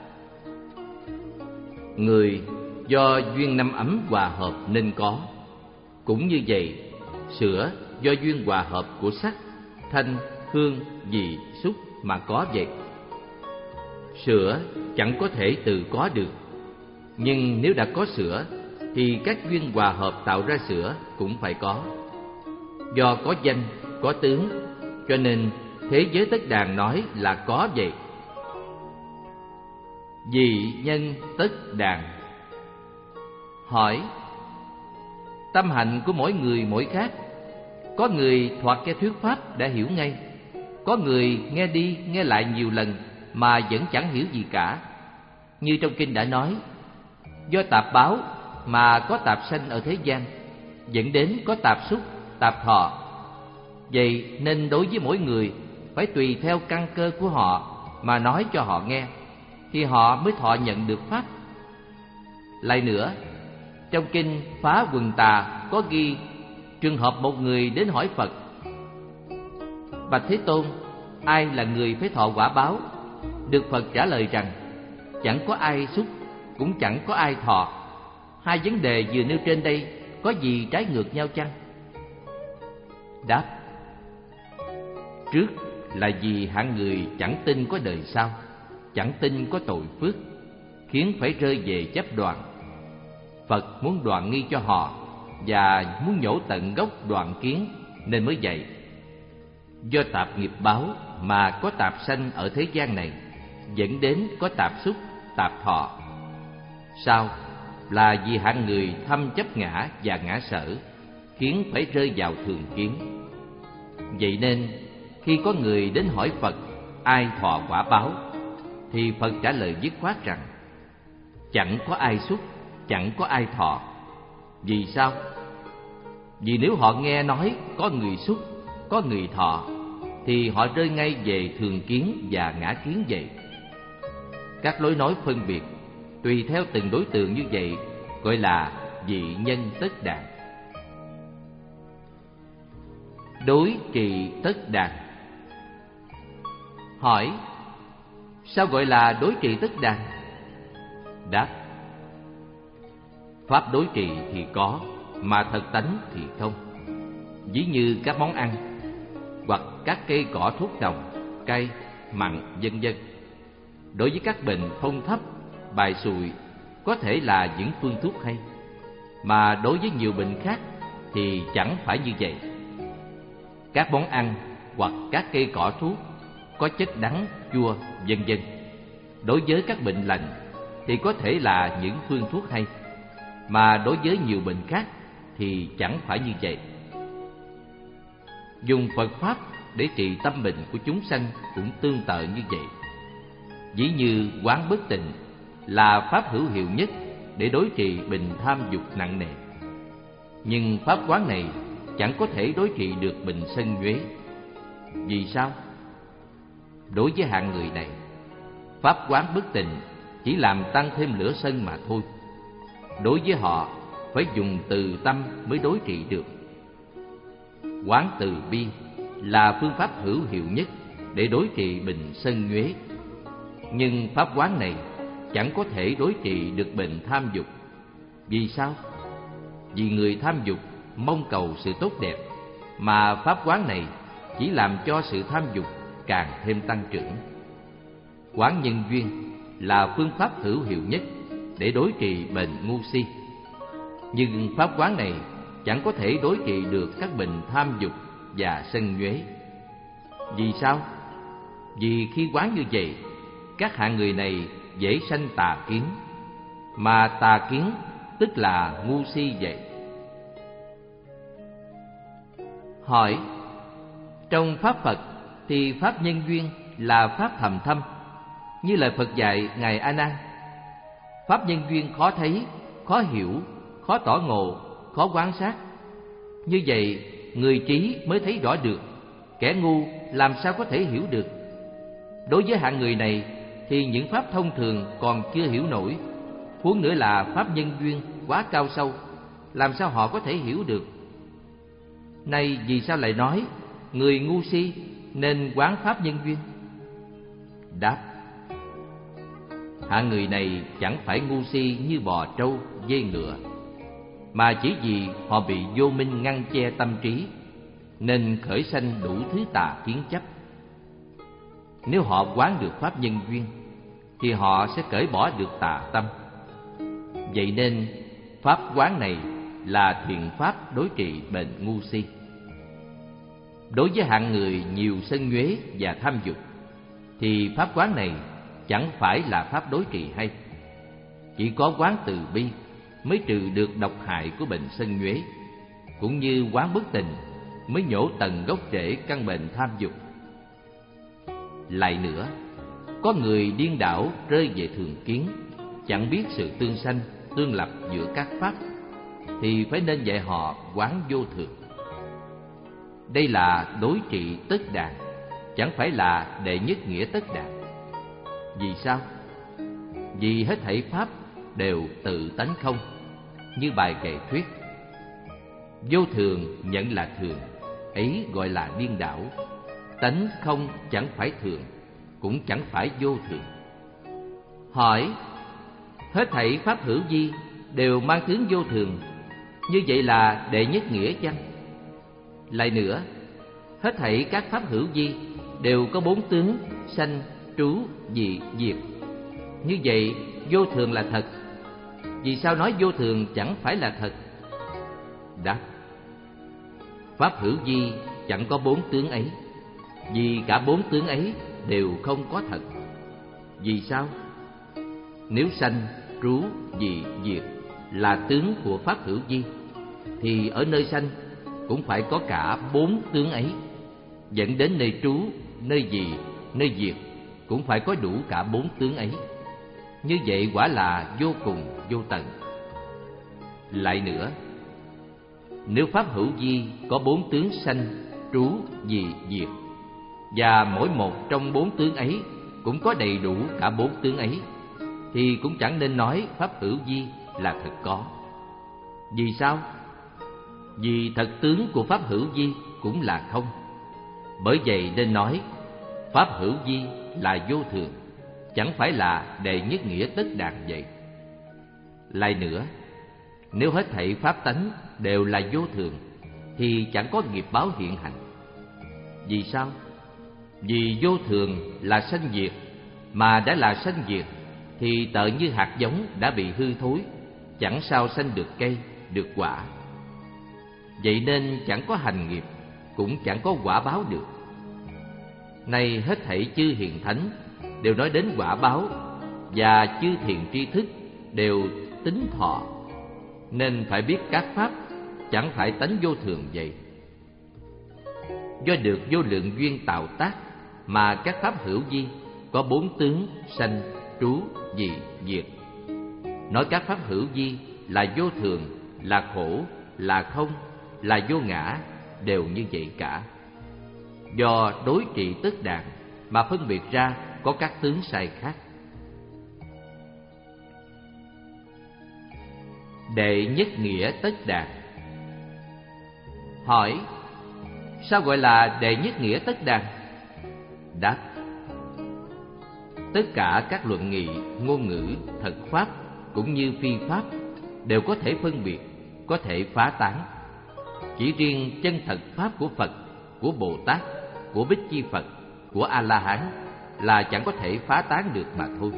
S1: người do duyên năm ấm hòa hợp nên có. Cũng như vậy, sữa do duyên hòa hợp của sắc, thanh, hương, vị, xúc mà có vậy. Sữa chẳng có thể tự có được, nhưng nếu đã có sữa thì các duyên hòa hợp tạo ra sữa cũng phải có. Do có danh, có tướng, cho nên thế giới tất đàn nói là có vậy. Vị nhân tất đàn. Hỏi: tâm hạnh của mỗi người mỗi khác. Có người thoạt nghe thuyết pháp đã hiểu ngay, có người nghe đi nghe lại nhiều lần mà vẫn chẳng hiểu gì cả. Như trong kinh đã nói, do tạp báo mà có tạp sanh ở thế gian, dẫn đến có tạp xúc, tạp thọ. Vậy nên đối với mỗi người phải tùy theo căn cơ của họ mà nói cho họ nghe, thì họ mới thọ nhận được pháp. Lại nữa, trong kinh Phá Quần Tà có ghi trường hợp một người đến hỏi Phật: bạch Thế Tôn, ai là người phải thọ quả báo? Được Phật trả lời rằng: chẳng có ai xúc, cũng chẳng có ai thọ. Hai vấn đề vừa nêu trên đây có gì trái ngược nhau chăng? Đáp: trước là vì hạng người chẳng tin có đời sau, chẳng tin có tội phước, khiến phải rơi về chấp đoạn. Phật muốn đoạn nghi cho họ và muốn nhổ tận gốc đoạn kiến nên mới dạy. Do tạp nghiệp báo mà có tạp sanh ở thế gian này, dẫn đến có tạp xúc, tạp thọ. Sao? Là vì hạng người thâm chấp ngã và ngã sở, khiến phải rơi vào thường kiến. Vậy nên khi có người đến hỏi Phật ai thọ quả báo, thì Phật trả lời dứt khoát rằng: chẳng có ai xúc, chẳng có ai thọ. Vì sao? Vì nếu họ nghe nói có người xúc, có người thọ, thì họ rơi ngay về thường kiến và ngã kiến vậy. Các lối nói phân biệt tùy theo từng đối tượng như vậy gọi là vị nhân tất đàn. Đối trị tất đàn. Hỏi: sao gọi là đối trị tất đàn? Đáp: pháp đối trị thì có, mà thật tánh thì không. Ví như các món ăn, hoặc các cây cỏ thuốc trồng, cay, mặn, vân vân. Đối với các bệnh phong thấp, bài sụi có thể là những phương thuốc hay, mà đối với nhiều bệnh khác thì chẳng phải như vậy. Các món ăn hoặc các cây cỏ thuốc có chất đắng, chua, vân vân. Đối với các bệnh lành thì có thể là những phương thuốc hay, mà đối với nhiều bệnh khác thì chẳng phải như vậy. Dùng Phật Pháp để trị tâm bệnh của chúng sanh cũng tương tự như vậy. Ví như quán bất tịnh là pháp hữu hiệu nhất để đối trị bệnh tham dục nặng nề. Nhưng pháp quán này chẳng có thể đối trị được bệnh sân nhuế. Vì sao? Đối với hạng người này, pháp quán bất tịnh chỉ làm tăng thêm lửa sân mà thôi. Đối với họ phải dùng từ tâm mới đối trị được. Quán từ bi là phương pháp hữu hiệu nhất để đối trị bệnh sân nhuế. Nhưng pháp quán này chẳng có thể đối trị được bệnh tham dục. Vì sao? Vì người tham dục mong cầu sự tốt đẹp, mà pháp quán này chỉ làm cho sự tham dục càng thêm tăng trưởng. Quán nhân duyên là phương pháp hữu hiệu nhất để đối trị bệnh ngu si. Nhưng pháp quán này chẳng có thể đối trị được các bệnh tham dục và sân nhuế. Vì sao? Vì khi quán như vậy, các hạng người này dễ sanh tà kiến, mà tà kiến tức là ngu si vậy. Hỏi: trong pháp Phật thì pháp nhân duyên là pháp thầm thâm, như lời Phật dạy ngài A Nan. Pháp nhân duyên khó thấy, khó hiểu, khó tỏ ngộ, khó quan sát. Như vậy người trí mới thấy rõ được, kẻ ngu làm sao có thể hiểu được. Đối với hạng người này thì những pháp thông thường còn chưa hiểu nổi, huống nữa là pháp nhân duyên quá cao sâu, làm sao họ có thể hiểu được. Nay vì sao lại nói người ngu si nên quán pháp nhân duyên? Đáp: hạng người này chẳng phải ngu si như bò trâu, dê ngựa, mà chỉ vì họ bị vô minh ngăn che tâm trí, nên khởi sanh đủ thứ tà kiến chấp. Nếu họ quán được pháp nhân duyên, thì họ sẽ cởi bỏ được tà tâm. Vậy nên pháp quán này là thiện pháp đối trị bệnh ngu si. Đối với hạng người nhiều sân nhuế và tham dục, thì pháp quán này chẳng phải là pháp đối trị hay. Chỉ có quán từ bi mới trừ được độc hại của bệnh sân nhuế, cũng như quán bất tình mới nhổ tận gốc rễ căn bệnh tham dục. Lại nữa, có người điên đảo rơi về thường kiến, chẳng biết sự tương sanh, tương lập giữa các pháp, thì phải nên dạy họ quán vô thường. Đây là đối trị tất đàn, chẳng phải là đệ nhất nghĩa tất đàn. Vì sao? Vì hết thảy pháp đều tự tánh không, như bài kệ thuyết: vô thường nhận là thường, ấy gọi là điên đảo. Tánh không chẳng phải thường, cũng chẳng phải vô thường. Hỏi: hết thảy pháp hữu vi đều mang tướng vô thường, như vậy là đệ nhất nghĩa chăng? Lại nữa, hết thảy các pháp hữu vi đều có bốn tướng sanh, trú, dị, diệt. Như vậy vô thường là thật. Vì sao nói vô thường chẳng phải là thật? Đáp: pháp hữu vi chẳng có bốn tướng ấy, vì cả bốn tướng ấy đều không có thật. Vì sao? Nếu sanh, trú, dị, diệt là tướng của pháp hữu vi, thì ở nơi sanh cũng phải có cả bốn tướng ấy, dẫn đến nơi trú, nơi dị, nơi diệt cũng phải có đủ cả bốn tướng ấy. Như vậy quả là vô cùng vô tận. Lại nữa, nếu pháp hữu vi có bốn tướng sanh, trú, dị, diệt, và mỗi một trong bốn tướng ấy cũng có đầy đủ cả bốn tướng ấy, thì cũng chẳng nên nói pháp hữu vi là thật có. Vì sao? Vì thật tướng của pháp hữu vi cũng là không. Bởi vậy nên nói pháp hữu vi là vô thường, chẳng phải là đệ nhất nghĩa tất đàn vậy. Lại nữa, nếu hết thảy pháp tánh đều là vô thường, thì chẳng có nghiệp báo hiện hành. Vì sao? Vì vô thường là sanh diệt, mà đã là sanh diệt thì tợ như hạt giống đã bị hư thối, chẳng sao sanh được cây, được quả. Vậy nên chẳng có hành nghiệp, cũng chẳng có quả báo được. Nay hết thảy chư hiền thánh đều nói đến quả báo, và chư thiền tri thức đều tính thọ, nên phải biết các pháp chẳng phải tánh vô thường vậy. Do được vô lượng duyên tạo tác, mà các pháp hữu vi có bốn tướng sanh, trú, dị, diệt. Nói các pháp hữu vi là vô thường, là khổ, là không, là vô ngã, đều như vậy cả. Do đối trị tất đàn mà phân biệt ra có các tướng sai khác. Đệ nhất nghĩa tất đàn. Hỏi: sao gọi là đệ nhất nghĩa tất đàn? Đáp: tất cả các luận nghị, ngôn ngữ, thật pháp cũng như phi pháp đều có thể phân biệt, có thể phá tán. Chỉ riêng chân thật pháp của Phật, của Bồ Tát, của Bích Chi Phật, của A-la-hán là chẳng có thể phá tán được mà thôi.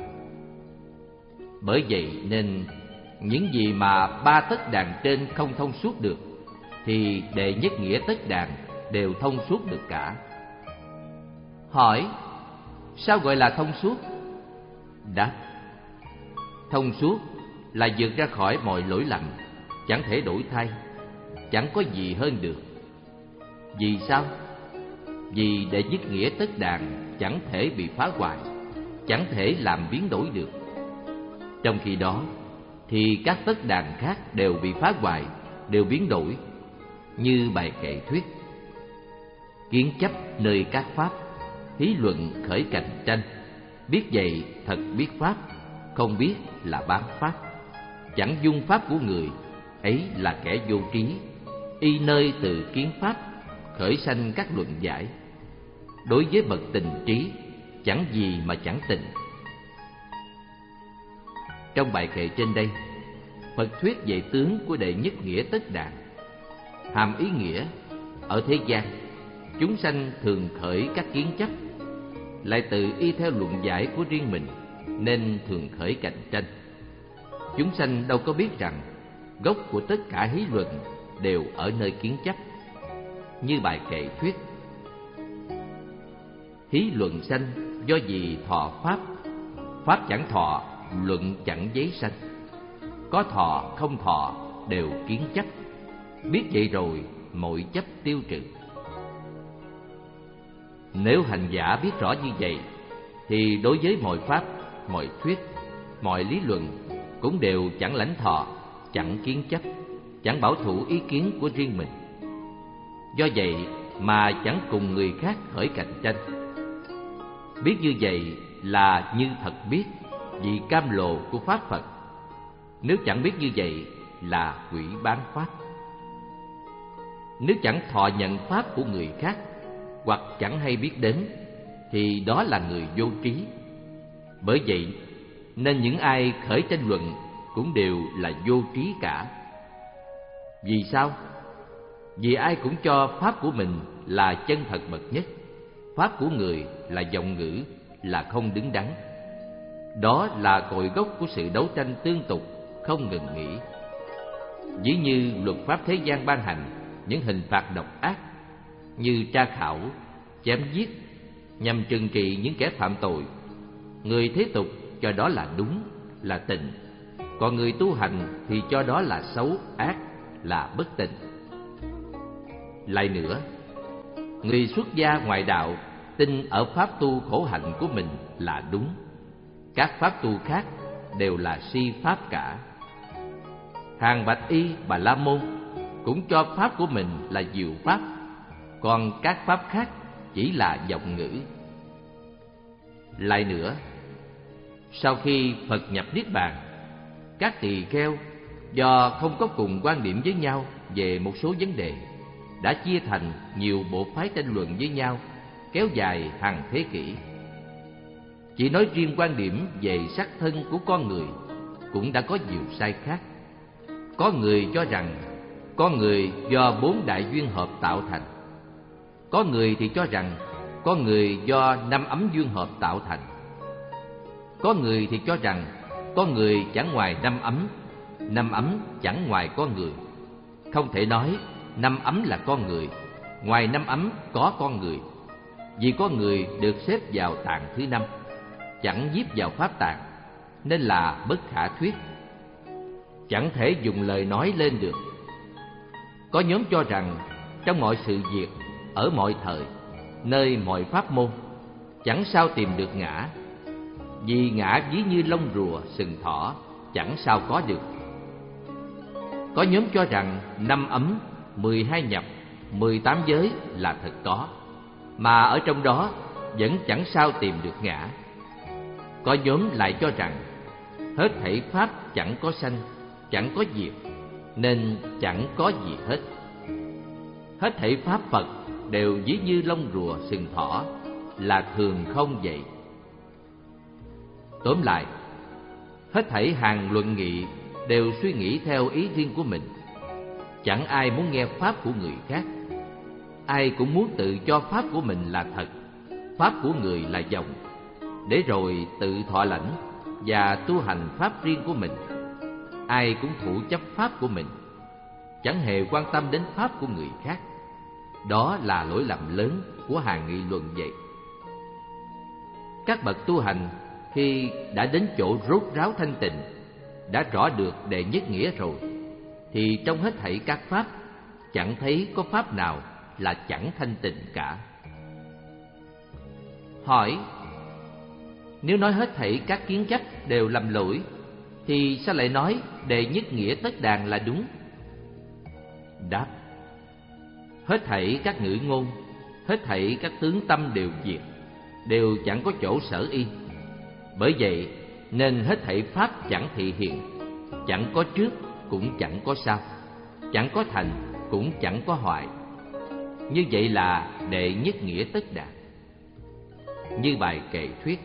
S1: Bởi vậy nên những gì mà ba tất đàn trên không thông suốt được, thì đệ nhất nghĩa tất đàn đều thông suốt được cả. Hỏi: sao gọi là thông suốt? Đáp: thông suốt là vượt ra khỏi mọi lỗi lầm, chẳng thể đổi thay, chẳng có gì hơn được. Vì sao? Vì đệ nhất nghĩa tất đàn chẳng thể bị phá hoại, chẳng thể làm biến đổi được. Trong khi đó thì các tất đàn khác đều bị phá hoại, đều biến đổi. Như bài kệ thuyết: kiến chấp nơi các pháp, thí luận khởi cạnh tranh. Biết vậy thật biết pháp, không biết là bán pháp. Chẳng dung pháp của người, ấy là kẻ vô trí. Y nơi từ kiến pháp, khởi sanh các luận giải. Đối với bậc tình trí, chẳng gì mà chẳng tình. Trong bài kệ trên đây, Phật thuyết về tướng của đệ nhất nghĩa tất đàn. Hàm ý nghĩa: ở thế gian, chúng sanh thường khởi các kiến chấp, lại tự y theo luận giải của riêng mình, nên thường khởi cạnh tranh. Chúng sanh đâu có biết rằng gốc của tất cả hí luận đều ở nơi kiến chấp. Như bài kệ thuyết: hí luận sanh do gì thọ pháp, pháp chẳng thọ, luận chẳng giấy sanh. Có thọ không thọ đều kiến chấp, biết vậy rồi mọi chấp tiêu trừ. Nếu hành giả biết rõ như vậy, thì đối với mọi pháp, mọi thuyết, mọi lý luận cũng đều chẳng lãnh thọ, chẳng kiến chấp, chẳng bảo thủ ý kiến của riêng mình. Do vậy mà chẳng cùng người khác khởi cạnh tranh. Biết như vậy là như thật biết, vì cam lồ của pháp Phật. Nếu chẳng biết như vậy là hủy bán pháp. Nếu chẳng thọ nhận pháp của người khác, hoặc chẳng hay biết đến, thì đó là người vô trí. Bởi vậy nên những ai khởi tranh luận cũng đều là vô trí cả. Vì sao? Vì ai cũng cho pháp của mình là chân thật bậc nhất, pháp của người là vọng ngữ, là không đứng đắn. Đó là cội gốc của sự đấu tranh tương tục, không ngừng nghỉ. Ví như luật pháp thế gian ban hành những hình phạt độc ác, như tra khảo, chém giết, nhằm trừng trị những kẻ phạm tội. Người thế tục cho đó là đúng, là tịnh, còn người tu hành thì cho đó là xấu, ác, là bất tịnh. Lại nữa, người xuất gia ngoại đạo tin ở pháp tu khổ hạnh của mình là đúng, các pháp tu khác đều là si pháp cả. Hàng Bạch Y, Bà La Môn cũng cho pháp của mình là diệu pháp, còn các pháp khác chỉ là vọng ngữ. Lại nữa, sau khi Phật nhập Niết Bàn, các tỳ kheo do không có cùng quan điểm với nhau về một số vấn đề, đã chia thành nhiều bộ phái tranh luận với nhau, kéo dài hàng thế kỷ. Chỉ nói riêng quan điểm về sắc thân của con người cũng đã có nhiều sai khác. Có người cho rằng con người do bốn đại duyên hợp tạo thành. Có người thì cho rằng con người do năm ấm duyên hợp tạo thành. Có người thì cho rằng con người chẳng ngoài năm ấm, năm ấm chẳng ngoài con người. Không thể nói năm ấm là con người, ngoài năm ấm có con người, vì con người được xếp vào tạng thứ năm, chẳng díp vào pháp tạng, nên là bất khả thuyết, chẳng thể dùng lời nói lên được. Có nhóm cho rằng trong mọi sự việc, ở mọi thời, nơi mọi pháp môn, chẳng sao tìm được ngã, vì ngã ví như lông rùa sừng thỏ, chẳng sao có được. Có nhóm cho rằng năm ấm, mười hai nhập, mười tám giới là thật có, mà ở trong đó vẫn chẳng sao tìm được ngã. Có nhóm lại cho rằng hết thảy pháp chẳng có sanh, chẳng có diệt, nên chẳng có gì hết. Hết thảy pháp Phật đều ví như lông rùa sừng thỏ, là thường không vậy. Tóm lại, hết thảy hàng luận nghị đều suy nghĩ theo ý riêng của mình. Chẳng ai muốn nghe pháp của người khác. Ai cũng muốn tự cho pháp của mình là thật, pháp của người là vọng, để rồi tự thọ lãnh và tu hành pháp riêng của mình. Ai cũng thủ chấp pháp của mình. chẳng hề quan tâm đến pháp của người khác. Đó là lỗi lầm lớn của hàng nghị luận vậy. Các bậc tu hành khi đã đến chỗ rốt ráo thanh tịnh, đã rõ được đệ nhất nghĩa rồi, thì trong hết thảy các pháp chẳng thấy có pháp nào là chẳng thanh tịnh cả. Hỏi: nếu nói hết thảy các kiến chấp đều lầm lỗi, thì sao lại nói đệ nhất nghĩa tất đàn là đúng? Đáp: hết thảy các ngữ ngôn, hết thảy các tướng tâm đều diệt, đều chẳng có chỗ sở y. Bởi vậy nên hết thảy pháp chẳng thị hiện, chẳng có trước cũng chẳng có sau, chẳng có thành cũng chẳng có hoại. Như vậy là đệ nhất nghĩa tất đạt. Như bài kệ thuyết: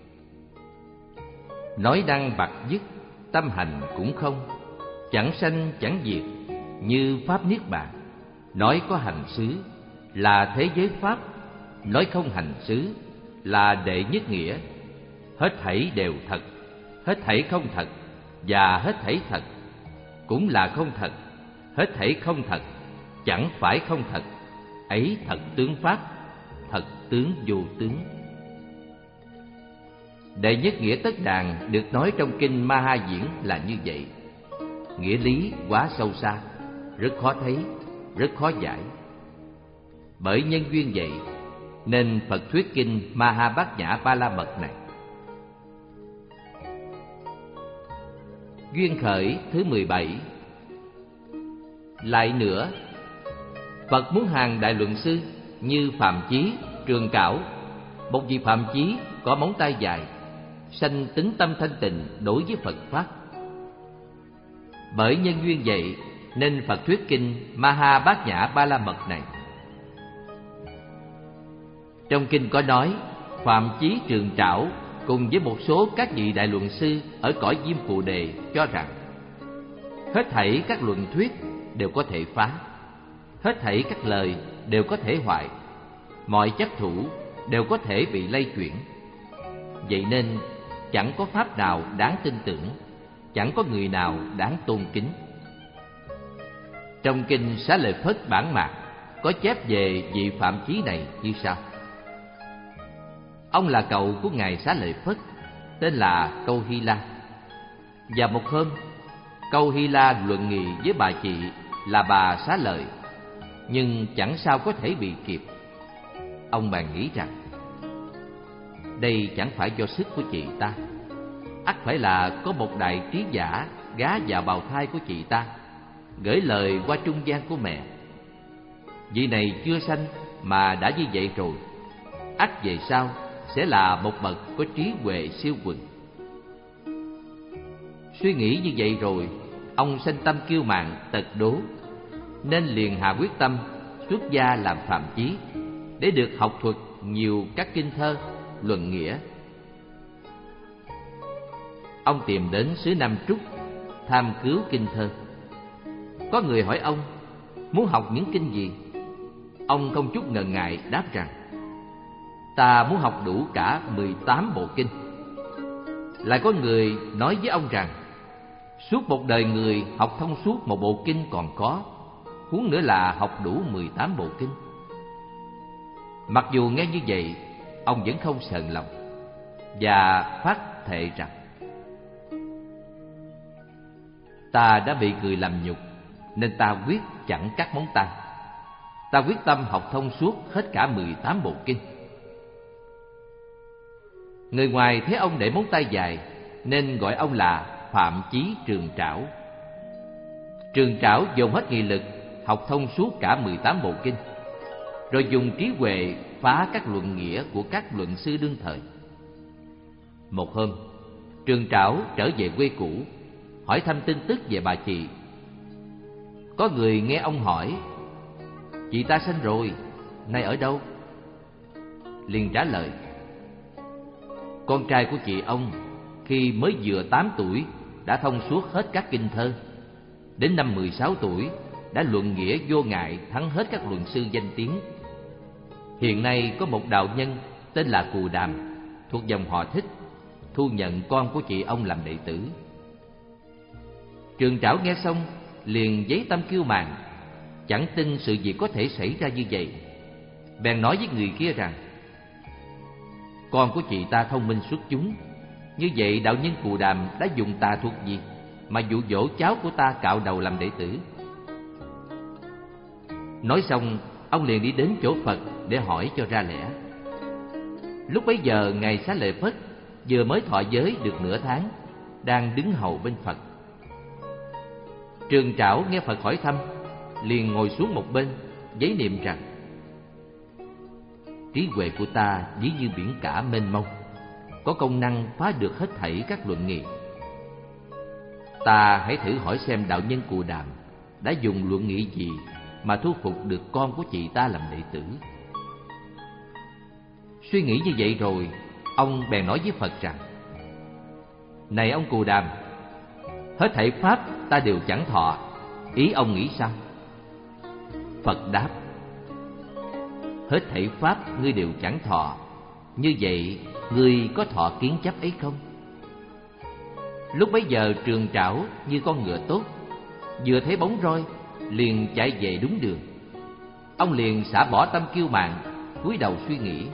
S1: nói đăng bạc dứt, tâm hành cũng không, chẳng sanh chẳng diệt, như pháp niết bàn. Nói có hành xứ là thế giới pháp, nói không hành xứ là đệ nhất nghĩa. Hết thảy đều thật, hết thảy không thật, và hết thảy thật cũng là không thật. Hết thảy không thật chẳng phải không thật, ấy thật tướng pháp, thật tướng vô tướng. Đệ nhất nghĩa tất đàn được nói trong kinh Ma Ha Diễn là như vậy. Nghĩa lý quá sâu xa, rất khó thấy, rất khó giải. Bởi nhân duyên vậy nên Phật thuyết kinh Ma Ha Bát Nhã Ba La Mật này. Duyên khởi thứ mười bảy. Lại nữa, Phật muốn hàng đại luận sư như Phạm Chí, Trường Cảo, một vị Phạm Chí có móng tay dài, sanh tính tâm thanh tịnh đối với Phật pháp. Bởi nhân duyên vậy nên Phật thuyết kinh Ma Ha Bát Nhã Ba La Mật này. Trong kinh có nói Phạm Chí, Trường Trảo cùng với một số các vị đại luận sư ở cõi Diêm Phù Đề cho rằng hết thảy các luận thuyết đều có thể phá, hết thảy các lời đều có thể hoại, mọi chấp thủ đều có thể bị lay chuyển. Vậy nên chẳng có pháp nào đáng tin tưởng, chẳng có người nào đáng tôn kính. Trong kinh Xá Lợi Phất Bản Mạc có chép về vị Phạm Chí này như sau: ông là cậu của ngài Xá Lợi Phất, tên là Câu Hy La. Và một hôm, Câu Hy La luận nghị với bà chị là bà Xá Lợi, nhưng chẳng sao có thể bị kịp. Ông bèn nghĩ rằng đây chẳng phải do sức của chị ta, ắt phải là có một đại trí giả gá vào bào thai của chị ta, gửi lời qua trung gian của mẹ. Vị này chưa sanh mà đã như vậy rồi, ắt về sau sẽ là một bậc có trí huệ siêu quần. Suy nghĩ như vậy rồi, ông sanh tâm kiêu mạn tật đố, nên liền hạ quyết tâm xuất gia làm Phạm Chí, để được học thuật nhiều các kinh thơ, luận nghĩa. Ông tìm đến xứ Nam Trúc tham cứu kinh thơ. Có người hỏi ông muốn học những kinh gì. Ông không chút ngần ngại đáp rằng: ta muốn học đủ cả mười tám bộ kinh. Lại có người nói với ông rằng suốt một đời người học thông suốt một bộ kinh còn khó, huống nữa là học đủ mười tám bộ kinh. Mặc dù nghe như vậy, ông vẫn không sờn lòng và phát thệ rằng: ta đã bị người làm nhục, nên ta quyết chẳng cắt móng tay. Ta quyết tâm học thông suốt hết cả mười tám bộ kinh. Người ngoài thấy ông để móng tay dài nên gọi ông là Phạm Chí Trường Trảo. Trường Trảo dồn hết nghị lực học thông suốt cả mười tám bộ kinh, rồi dùng trí huệ phá các luận nghĩa của các luận sư đương thời. Một hôm, Trường Trảo trở về quê cũ, hỏi thăm tin tức về bà chị. Có người nghe ông hỏi: chị ta sanh rồi, nay ở đâu? Liền trả lời: con trai của chị ông khi mới vừa tám tuổi đã thông suốt hết các kinh thơ, đến năm mười sáu tuổi đã luận nghĩa vô ngại thắng hết các luận sư danh tiếng. Hiện nay có một đạo nhân tên là Cù Đàm, thuộc dòng họ Thích, thu nhận con của chị ông làm đệ tử. Trường Trảo nghe xong liền giấy tâm kiêu mạn, chẳng tin sự việc có thể xảy ra như vậy. Bèn nói với người kia rằng: con của chị ta thông minh xuất chúng, như vậy đạo nhân Cù Đàm đã dùng tà thuật gì mà dụ dỗ cháu của ta cạo đầu làm đệ tử? Nói xong, ông liền đi đến chỗ Phật để hỏi cho ra lẽ. Lúc bấy giờ ngài Xá Lợi Phất vừa mới thọ giới được nửa tháng, đang đứng hầu bên Phật. Trường Trảo nghe Phật hỏi thăm, liền ngồi xuống một bên, giấy niệm rằng: trí huệ của ta ví như biển cả mênh mông, có công năng phá được hết thảy các luận nghị. Ta hãy thử hỏi xem đạo nhân Cù Đàm đã dùng luận nghị gì mà thu phục được con của chị ta làm đệ tử. Suy nghĩ như vậy rồi, ông bèn nói với Phật rằng: này ông Cù Đàm, hết thảy pháp ta đều chẳng thọ, ý ông nghĩ sao? Phật đáp: hết thảy pháp ngươi đều chẳng thọ, như vậy ngươi có thọ kiến chấp ấy không? Lúc bấy giờ Trường Trảo như con ngựa tốt, vừa thấy bóng roi liền chạy về đúng đường. Ông liền xả bỏ tâm kiêu mạn, cúi đầu suy nghĩ.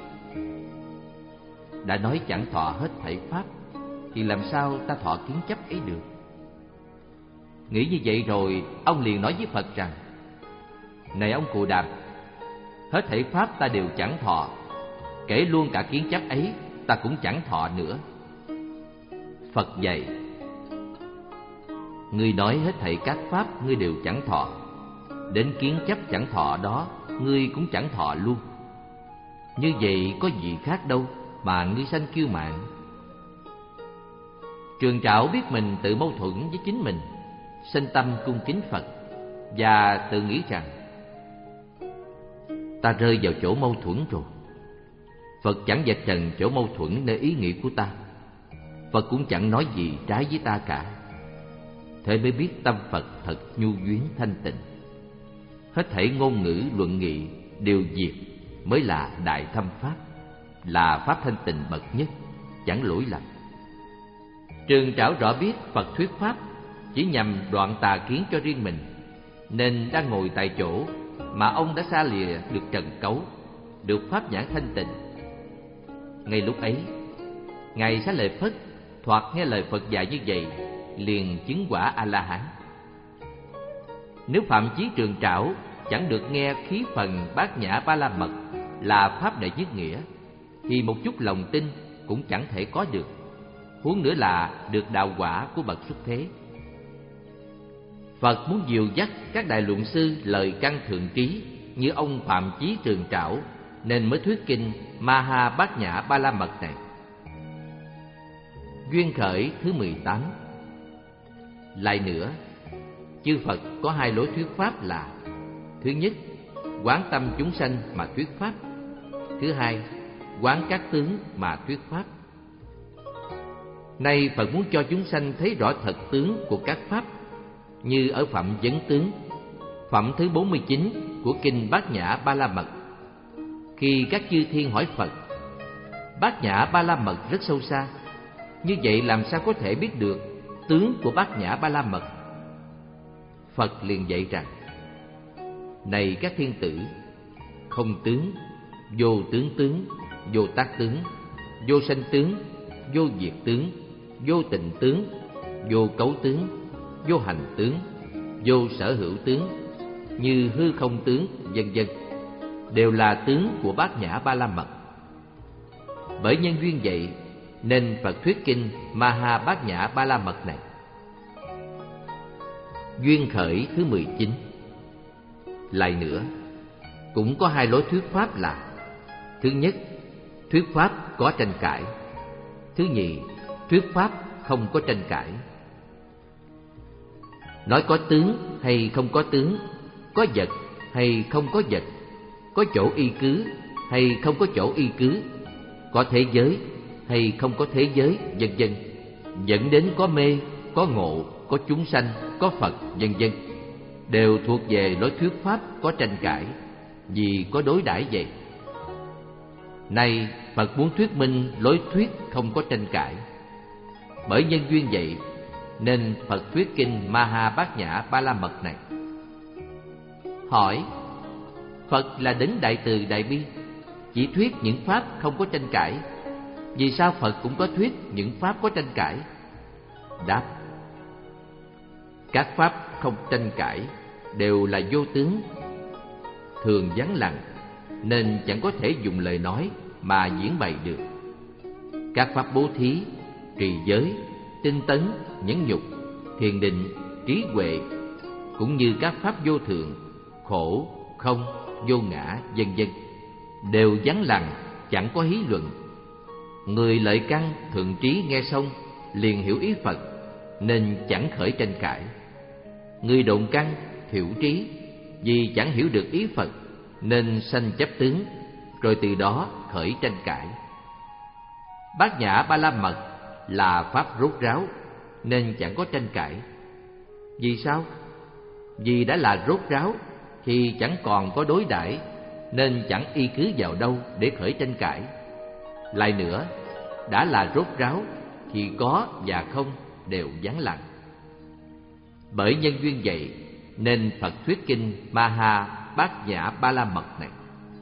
S1: Đã nói chẳng thọ hết thảy pháp, thì làm sao ta thọ kiến chấp ấy được? Nghĩ như vậy rồi, ông liền nói với Phật rằng: này ông Cù Đàm, hết thảy pháp ta đều chẳng thọ, kể luôn cả kiến chấp ấy ta cũng chẳng thọ nữa. Phật dạy: ngươi nói hết thảy các pháp ngươi đều chẳng thọ, đến kiến chấp chẳng thọ đó ngươi cũng chẳng thọ luôn. Như vậy có gì khác đâu mà ngươi sanh kiêu mạn. Trường Trảo biết mình tự mâu thuẫn với chính mình, sinh tâm cung kính Phật và tự nghĩ rằng: ta rơi vào chỗ mâu thuẫn rồi. Phật chẳng vạch trần chỗ mâu thuẫn nơi ý nghĩ của ta, Phật cũng chẳng nói gì trái với ta cả. Thế mới biết tâm Phật thật nhu nhuyến thanh tịnh. Hết thảy ngôn ngữ luận nghị đều diệt mới là đại thâm pháp, là pháp thanh tịnh bậc nhất, chẳng lỗi lầm. Trường Trảo rõ biết Phật thuyết pháp chỉ nhằm đoạn tà kiến cho riêng mình, nên đang ngồi tại chỗ mà ông đã xa lìa được trần cấu, được pháp nhãn thanh tịnh. Ngay lúc ấy, ngài Xá Lợi Phất thoạt nghe lời Phật dạy như vậy, liền chứng quả A La Hán. Nếu phạm chí Trường Trảo chẳng được nghe khí phần Bát Nhã Ba La Mật là pháp đệ nhất nghĩa, thì một chút lòng tin cũng chẳng thể có được, huống nữa là được đạo quả của bậc xuất thế. Phật muốn dìu dắt các đại luận sư lời căn thượng trí như ông Phạm Chí Trường Trảo, nên mới thuyết kinh Ma Ha Bát Nhã Ba La Mật này. Duyên khởi thứ mười tám. Lại nữa, chư Phật có hai lối thuyết pháp là: thứ nhất, quán tâm chúng sanh mà thuyết pháp; thứ hai, quán các tướng mà thuyết pháp. Nay Phật muốn cho chúng sanh thấy rõ thật tướng của các pháp, như ở phẩm Vấn Tướng, phẩm thứ bốn mươi chín của kinh Bát Nhã Ba La Mật. Khi các chư thiên hỏi Phật: Bát Nhã Ba La Mật rất sâu xa, như vậy làm sao có thể biết được tướng của Bát Nhã Ba La Mật? Phật liền dạy rằng: này các thiên tử, không tướng, vô tướng tướng, vô tác tướng, vô sanh tướng, vô diệt tướng, vô tình tướng, vô cấu tướng, vô hành tướng, vô sở hữu tướng, như hư không tướng, vân vân, đều là tướng của Bát Nhã Ba La Mật. Bởi nhân duyên vậy nên Phật thuyết kinh Ma Ha Bát Nhã Ba La Mật này. Duyên khởi thứ mười chín. Lại nữa, cũng có hai lối thuyết pháp là: thứ nhất, thuyết pháp có tranh cãi; thứ nhì, thuyết pháp không có tranh cãi. Nói có tướng hay không có tướng, có vật hay không có vật, có chỗ y cứ hay không có chỗ y cứ, có thế giới hay không có thế giới, vân vân, dẫn đến có mê, có ngộ, có chúng sanh, có Phật, vân vân, đều thuộc về lối thuyết pháp có tranh cãi, vì có đối đãi vậy. Nay Phật muốn thuyết minh lối thuyết không có tranh cãi. Bởi nhân duyên vậy nên Phật thuyết kinh Ma Ha Bát Nhã Ba La Mật này. Hỏi: Phật là đấng đại từ đại bi, chỉ thuyết những pháp không có tranh cãi, vì sao Phật cũng có thuyết những pháp có tranh cãi? Đáp: các pháp không tranh cãi đều là vô tướng, thường vắng lặng, nên chẳng có thể dùng lời nói mà diễn bày được. Các pháp bố thí, trì giới, tinh tấn, nhẫn nhục, thiền định, trí huệ, cũng như các pháp vô thượng, khổ, không, vô ngã, vân vân, đều vắng lặng, chẳng có hí luận. Người lợi căn thượng trí nghe xong liền hiểu ý Phật, nên chẳng khởi tranh cãi. Người độn căn thiểu trí, vì chẳng hiểu được ý Phật, nên sanh chấp tướng, rồi từ đó khởi tranh cãi. Bát Nhã Ba La Mật là pháp rốt ráo, nên chẳng có tranh cãi. Vì sao? Vì đã là rốt ráo thì chẳng còn có đối đãi, nên chẳng y cứ vào đâu để khởi tranh cãi. Lại nữa, đã là rốt ráo thì có và không đều vắng lặng. Bởi nhân duyên vậy nên Phật thuyết kinh Ma Ha Bát Nhã Ba La Mật này.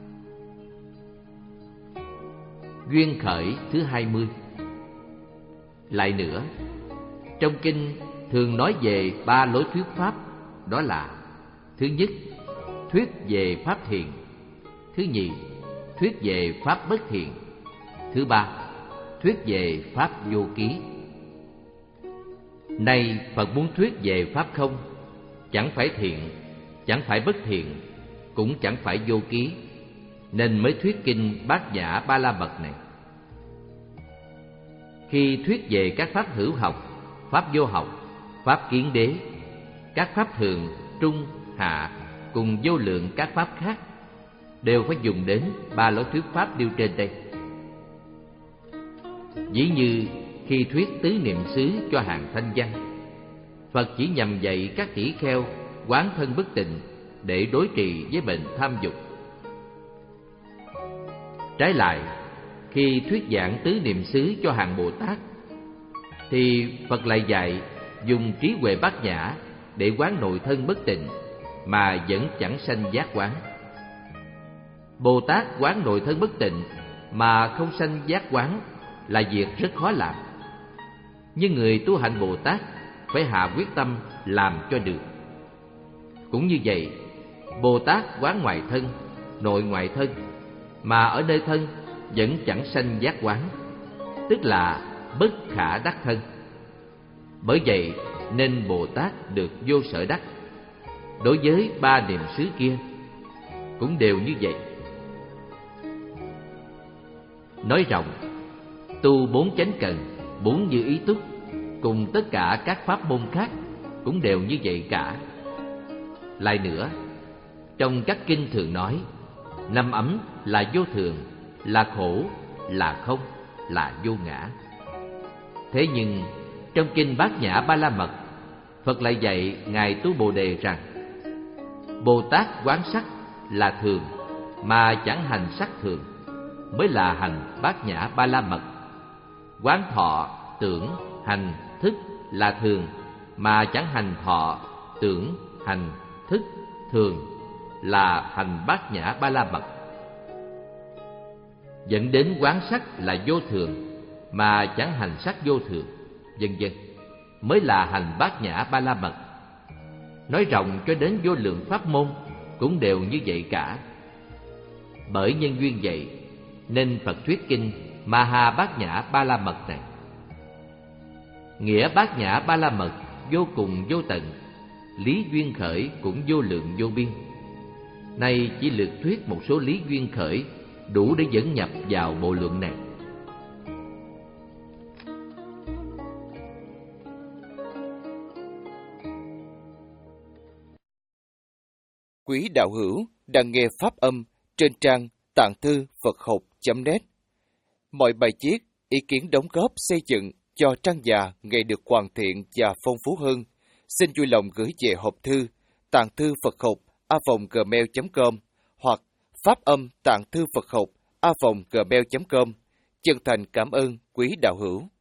S1: Duyên khởi thứ hai mươi. Lại nữa, trong kinh thường nói về ba lối thuyết pháp, đó là: thứ nhất, thuyết về pháp thiện; thứ nhì, thuyết về pháp bất thiện; thứ ba, thuyết về pháp vô ký. Nay Phật muốn thuyết về pháp không, chẳng phải thiện, chẳng phải bất thiện, cũng chẳng phải vô ký, nên mới thuyết kinh Bát Nhã Ba La Mật này. Khi thuyết về các pháp hữu học, pháp vô học, pháp kiến đế, các pháp thường, trung, hạ cùng vô lượng các pháp khác, đều phải dùng đến ba lối thuyết pháp nêu trên đây. Ví như khi thuyết tứ niệm xứ cho hàng thanh văn, Phật chỉ nhằm dạy các tỷ kheo quán thân bất tịnh để đối trị với bệnh tham dục. Trái lại, khi thuyết giảng tứ niệm xứ cho hàng Bồ Tát, thì Phật lại dạy dùng trí huệ bát nhã để quán nội thân bất tịnh mà vẫn chẳng sanh giác quán. Bồ Tát quán nội thân bất tịnh mà không sanh giác quán là việc rất khó làm, nhưng người tu hạnh Bồ Tát phải hạ quyết tâm làm cho được. Cũng như vậy, Bồ Tát quán ngoại thân, nội ngoại thân, mà ở nơi thân vẫn chẳng sanh giác quán, tức là bất khả đắc thân. Bởi vậy nên Bồ Tát được vô sở đắc. Đối với ba niệm xứ kia cũng đều như vậy. Nói rộng, tu bốn chánh cần, bốn như ý túc, cùng tất cả các pháp môn khác cũng đều như vậy cả. Lại nữa, trong các kinh thường nói năm ấm là vô thường, là khổ, là không, là vô ngã. Thế nhưng trong kinh Bát Nhã Ba La Mật, Phật lại dạy ngài Tu Bồ Đề rằng: Bồ Tát quán sắc là thường mà chẳng hành sắc thường, mới là hành Bát Nhã Ba La Mật. Quán thọ, tưởng, hành, thức là thường mà chẳng hành thọ, tưởng, hành, thức thường, là hành Bát Nhã Ba La Mật. Dẫn đến quán sắc là vô thường mà chẳng hành sắc vô thường, vân vân, mới là hành Bát Nhã Ba La Mật. Nói rộng cho đến vô lượng pháp môn cũng đều như vậy cả. Bởi nhân duyên vậy nên Phật thuyết kinh Ma Ha Bát Nhã Ba La Mật này. Nghĩa Bát Nhã Ba La Mật vô cùng vô tận, lý duyên khởi cũng vô lượng vô biên. Nay chỉ lược thuyết một số lý duyên khởi, đủ để dẫn nhập vào bộ luận này.
S3: Quý đạo hữu đang nghe pháp âm trên trang tạng thư Phật học chấm net. Mọi bài viết, ý kiến đóng góp xây dựng cho trang già ngày được hoàn thiện và phong phú hơn, xin vui lòng gửi về hộp thư tạng thư Phật học a vòng gmail chấm com hoặc pháp âm tạng thư Phật học a vòng gmail chấm com. Chân thành cảm ơn quý đạo hữu.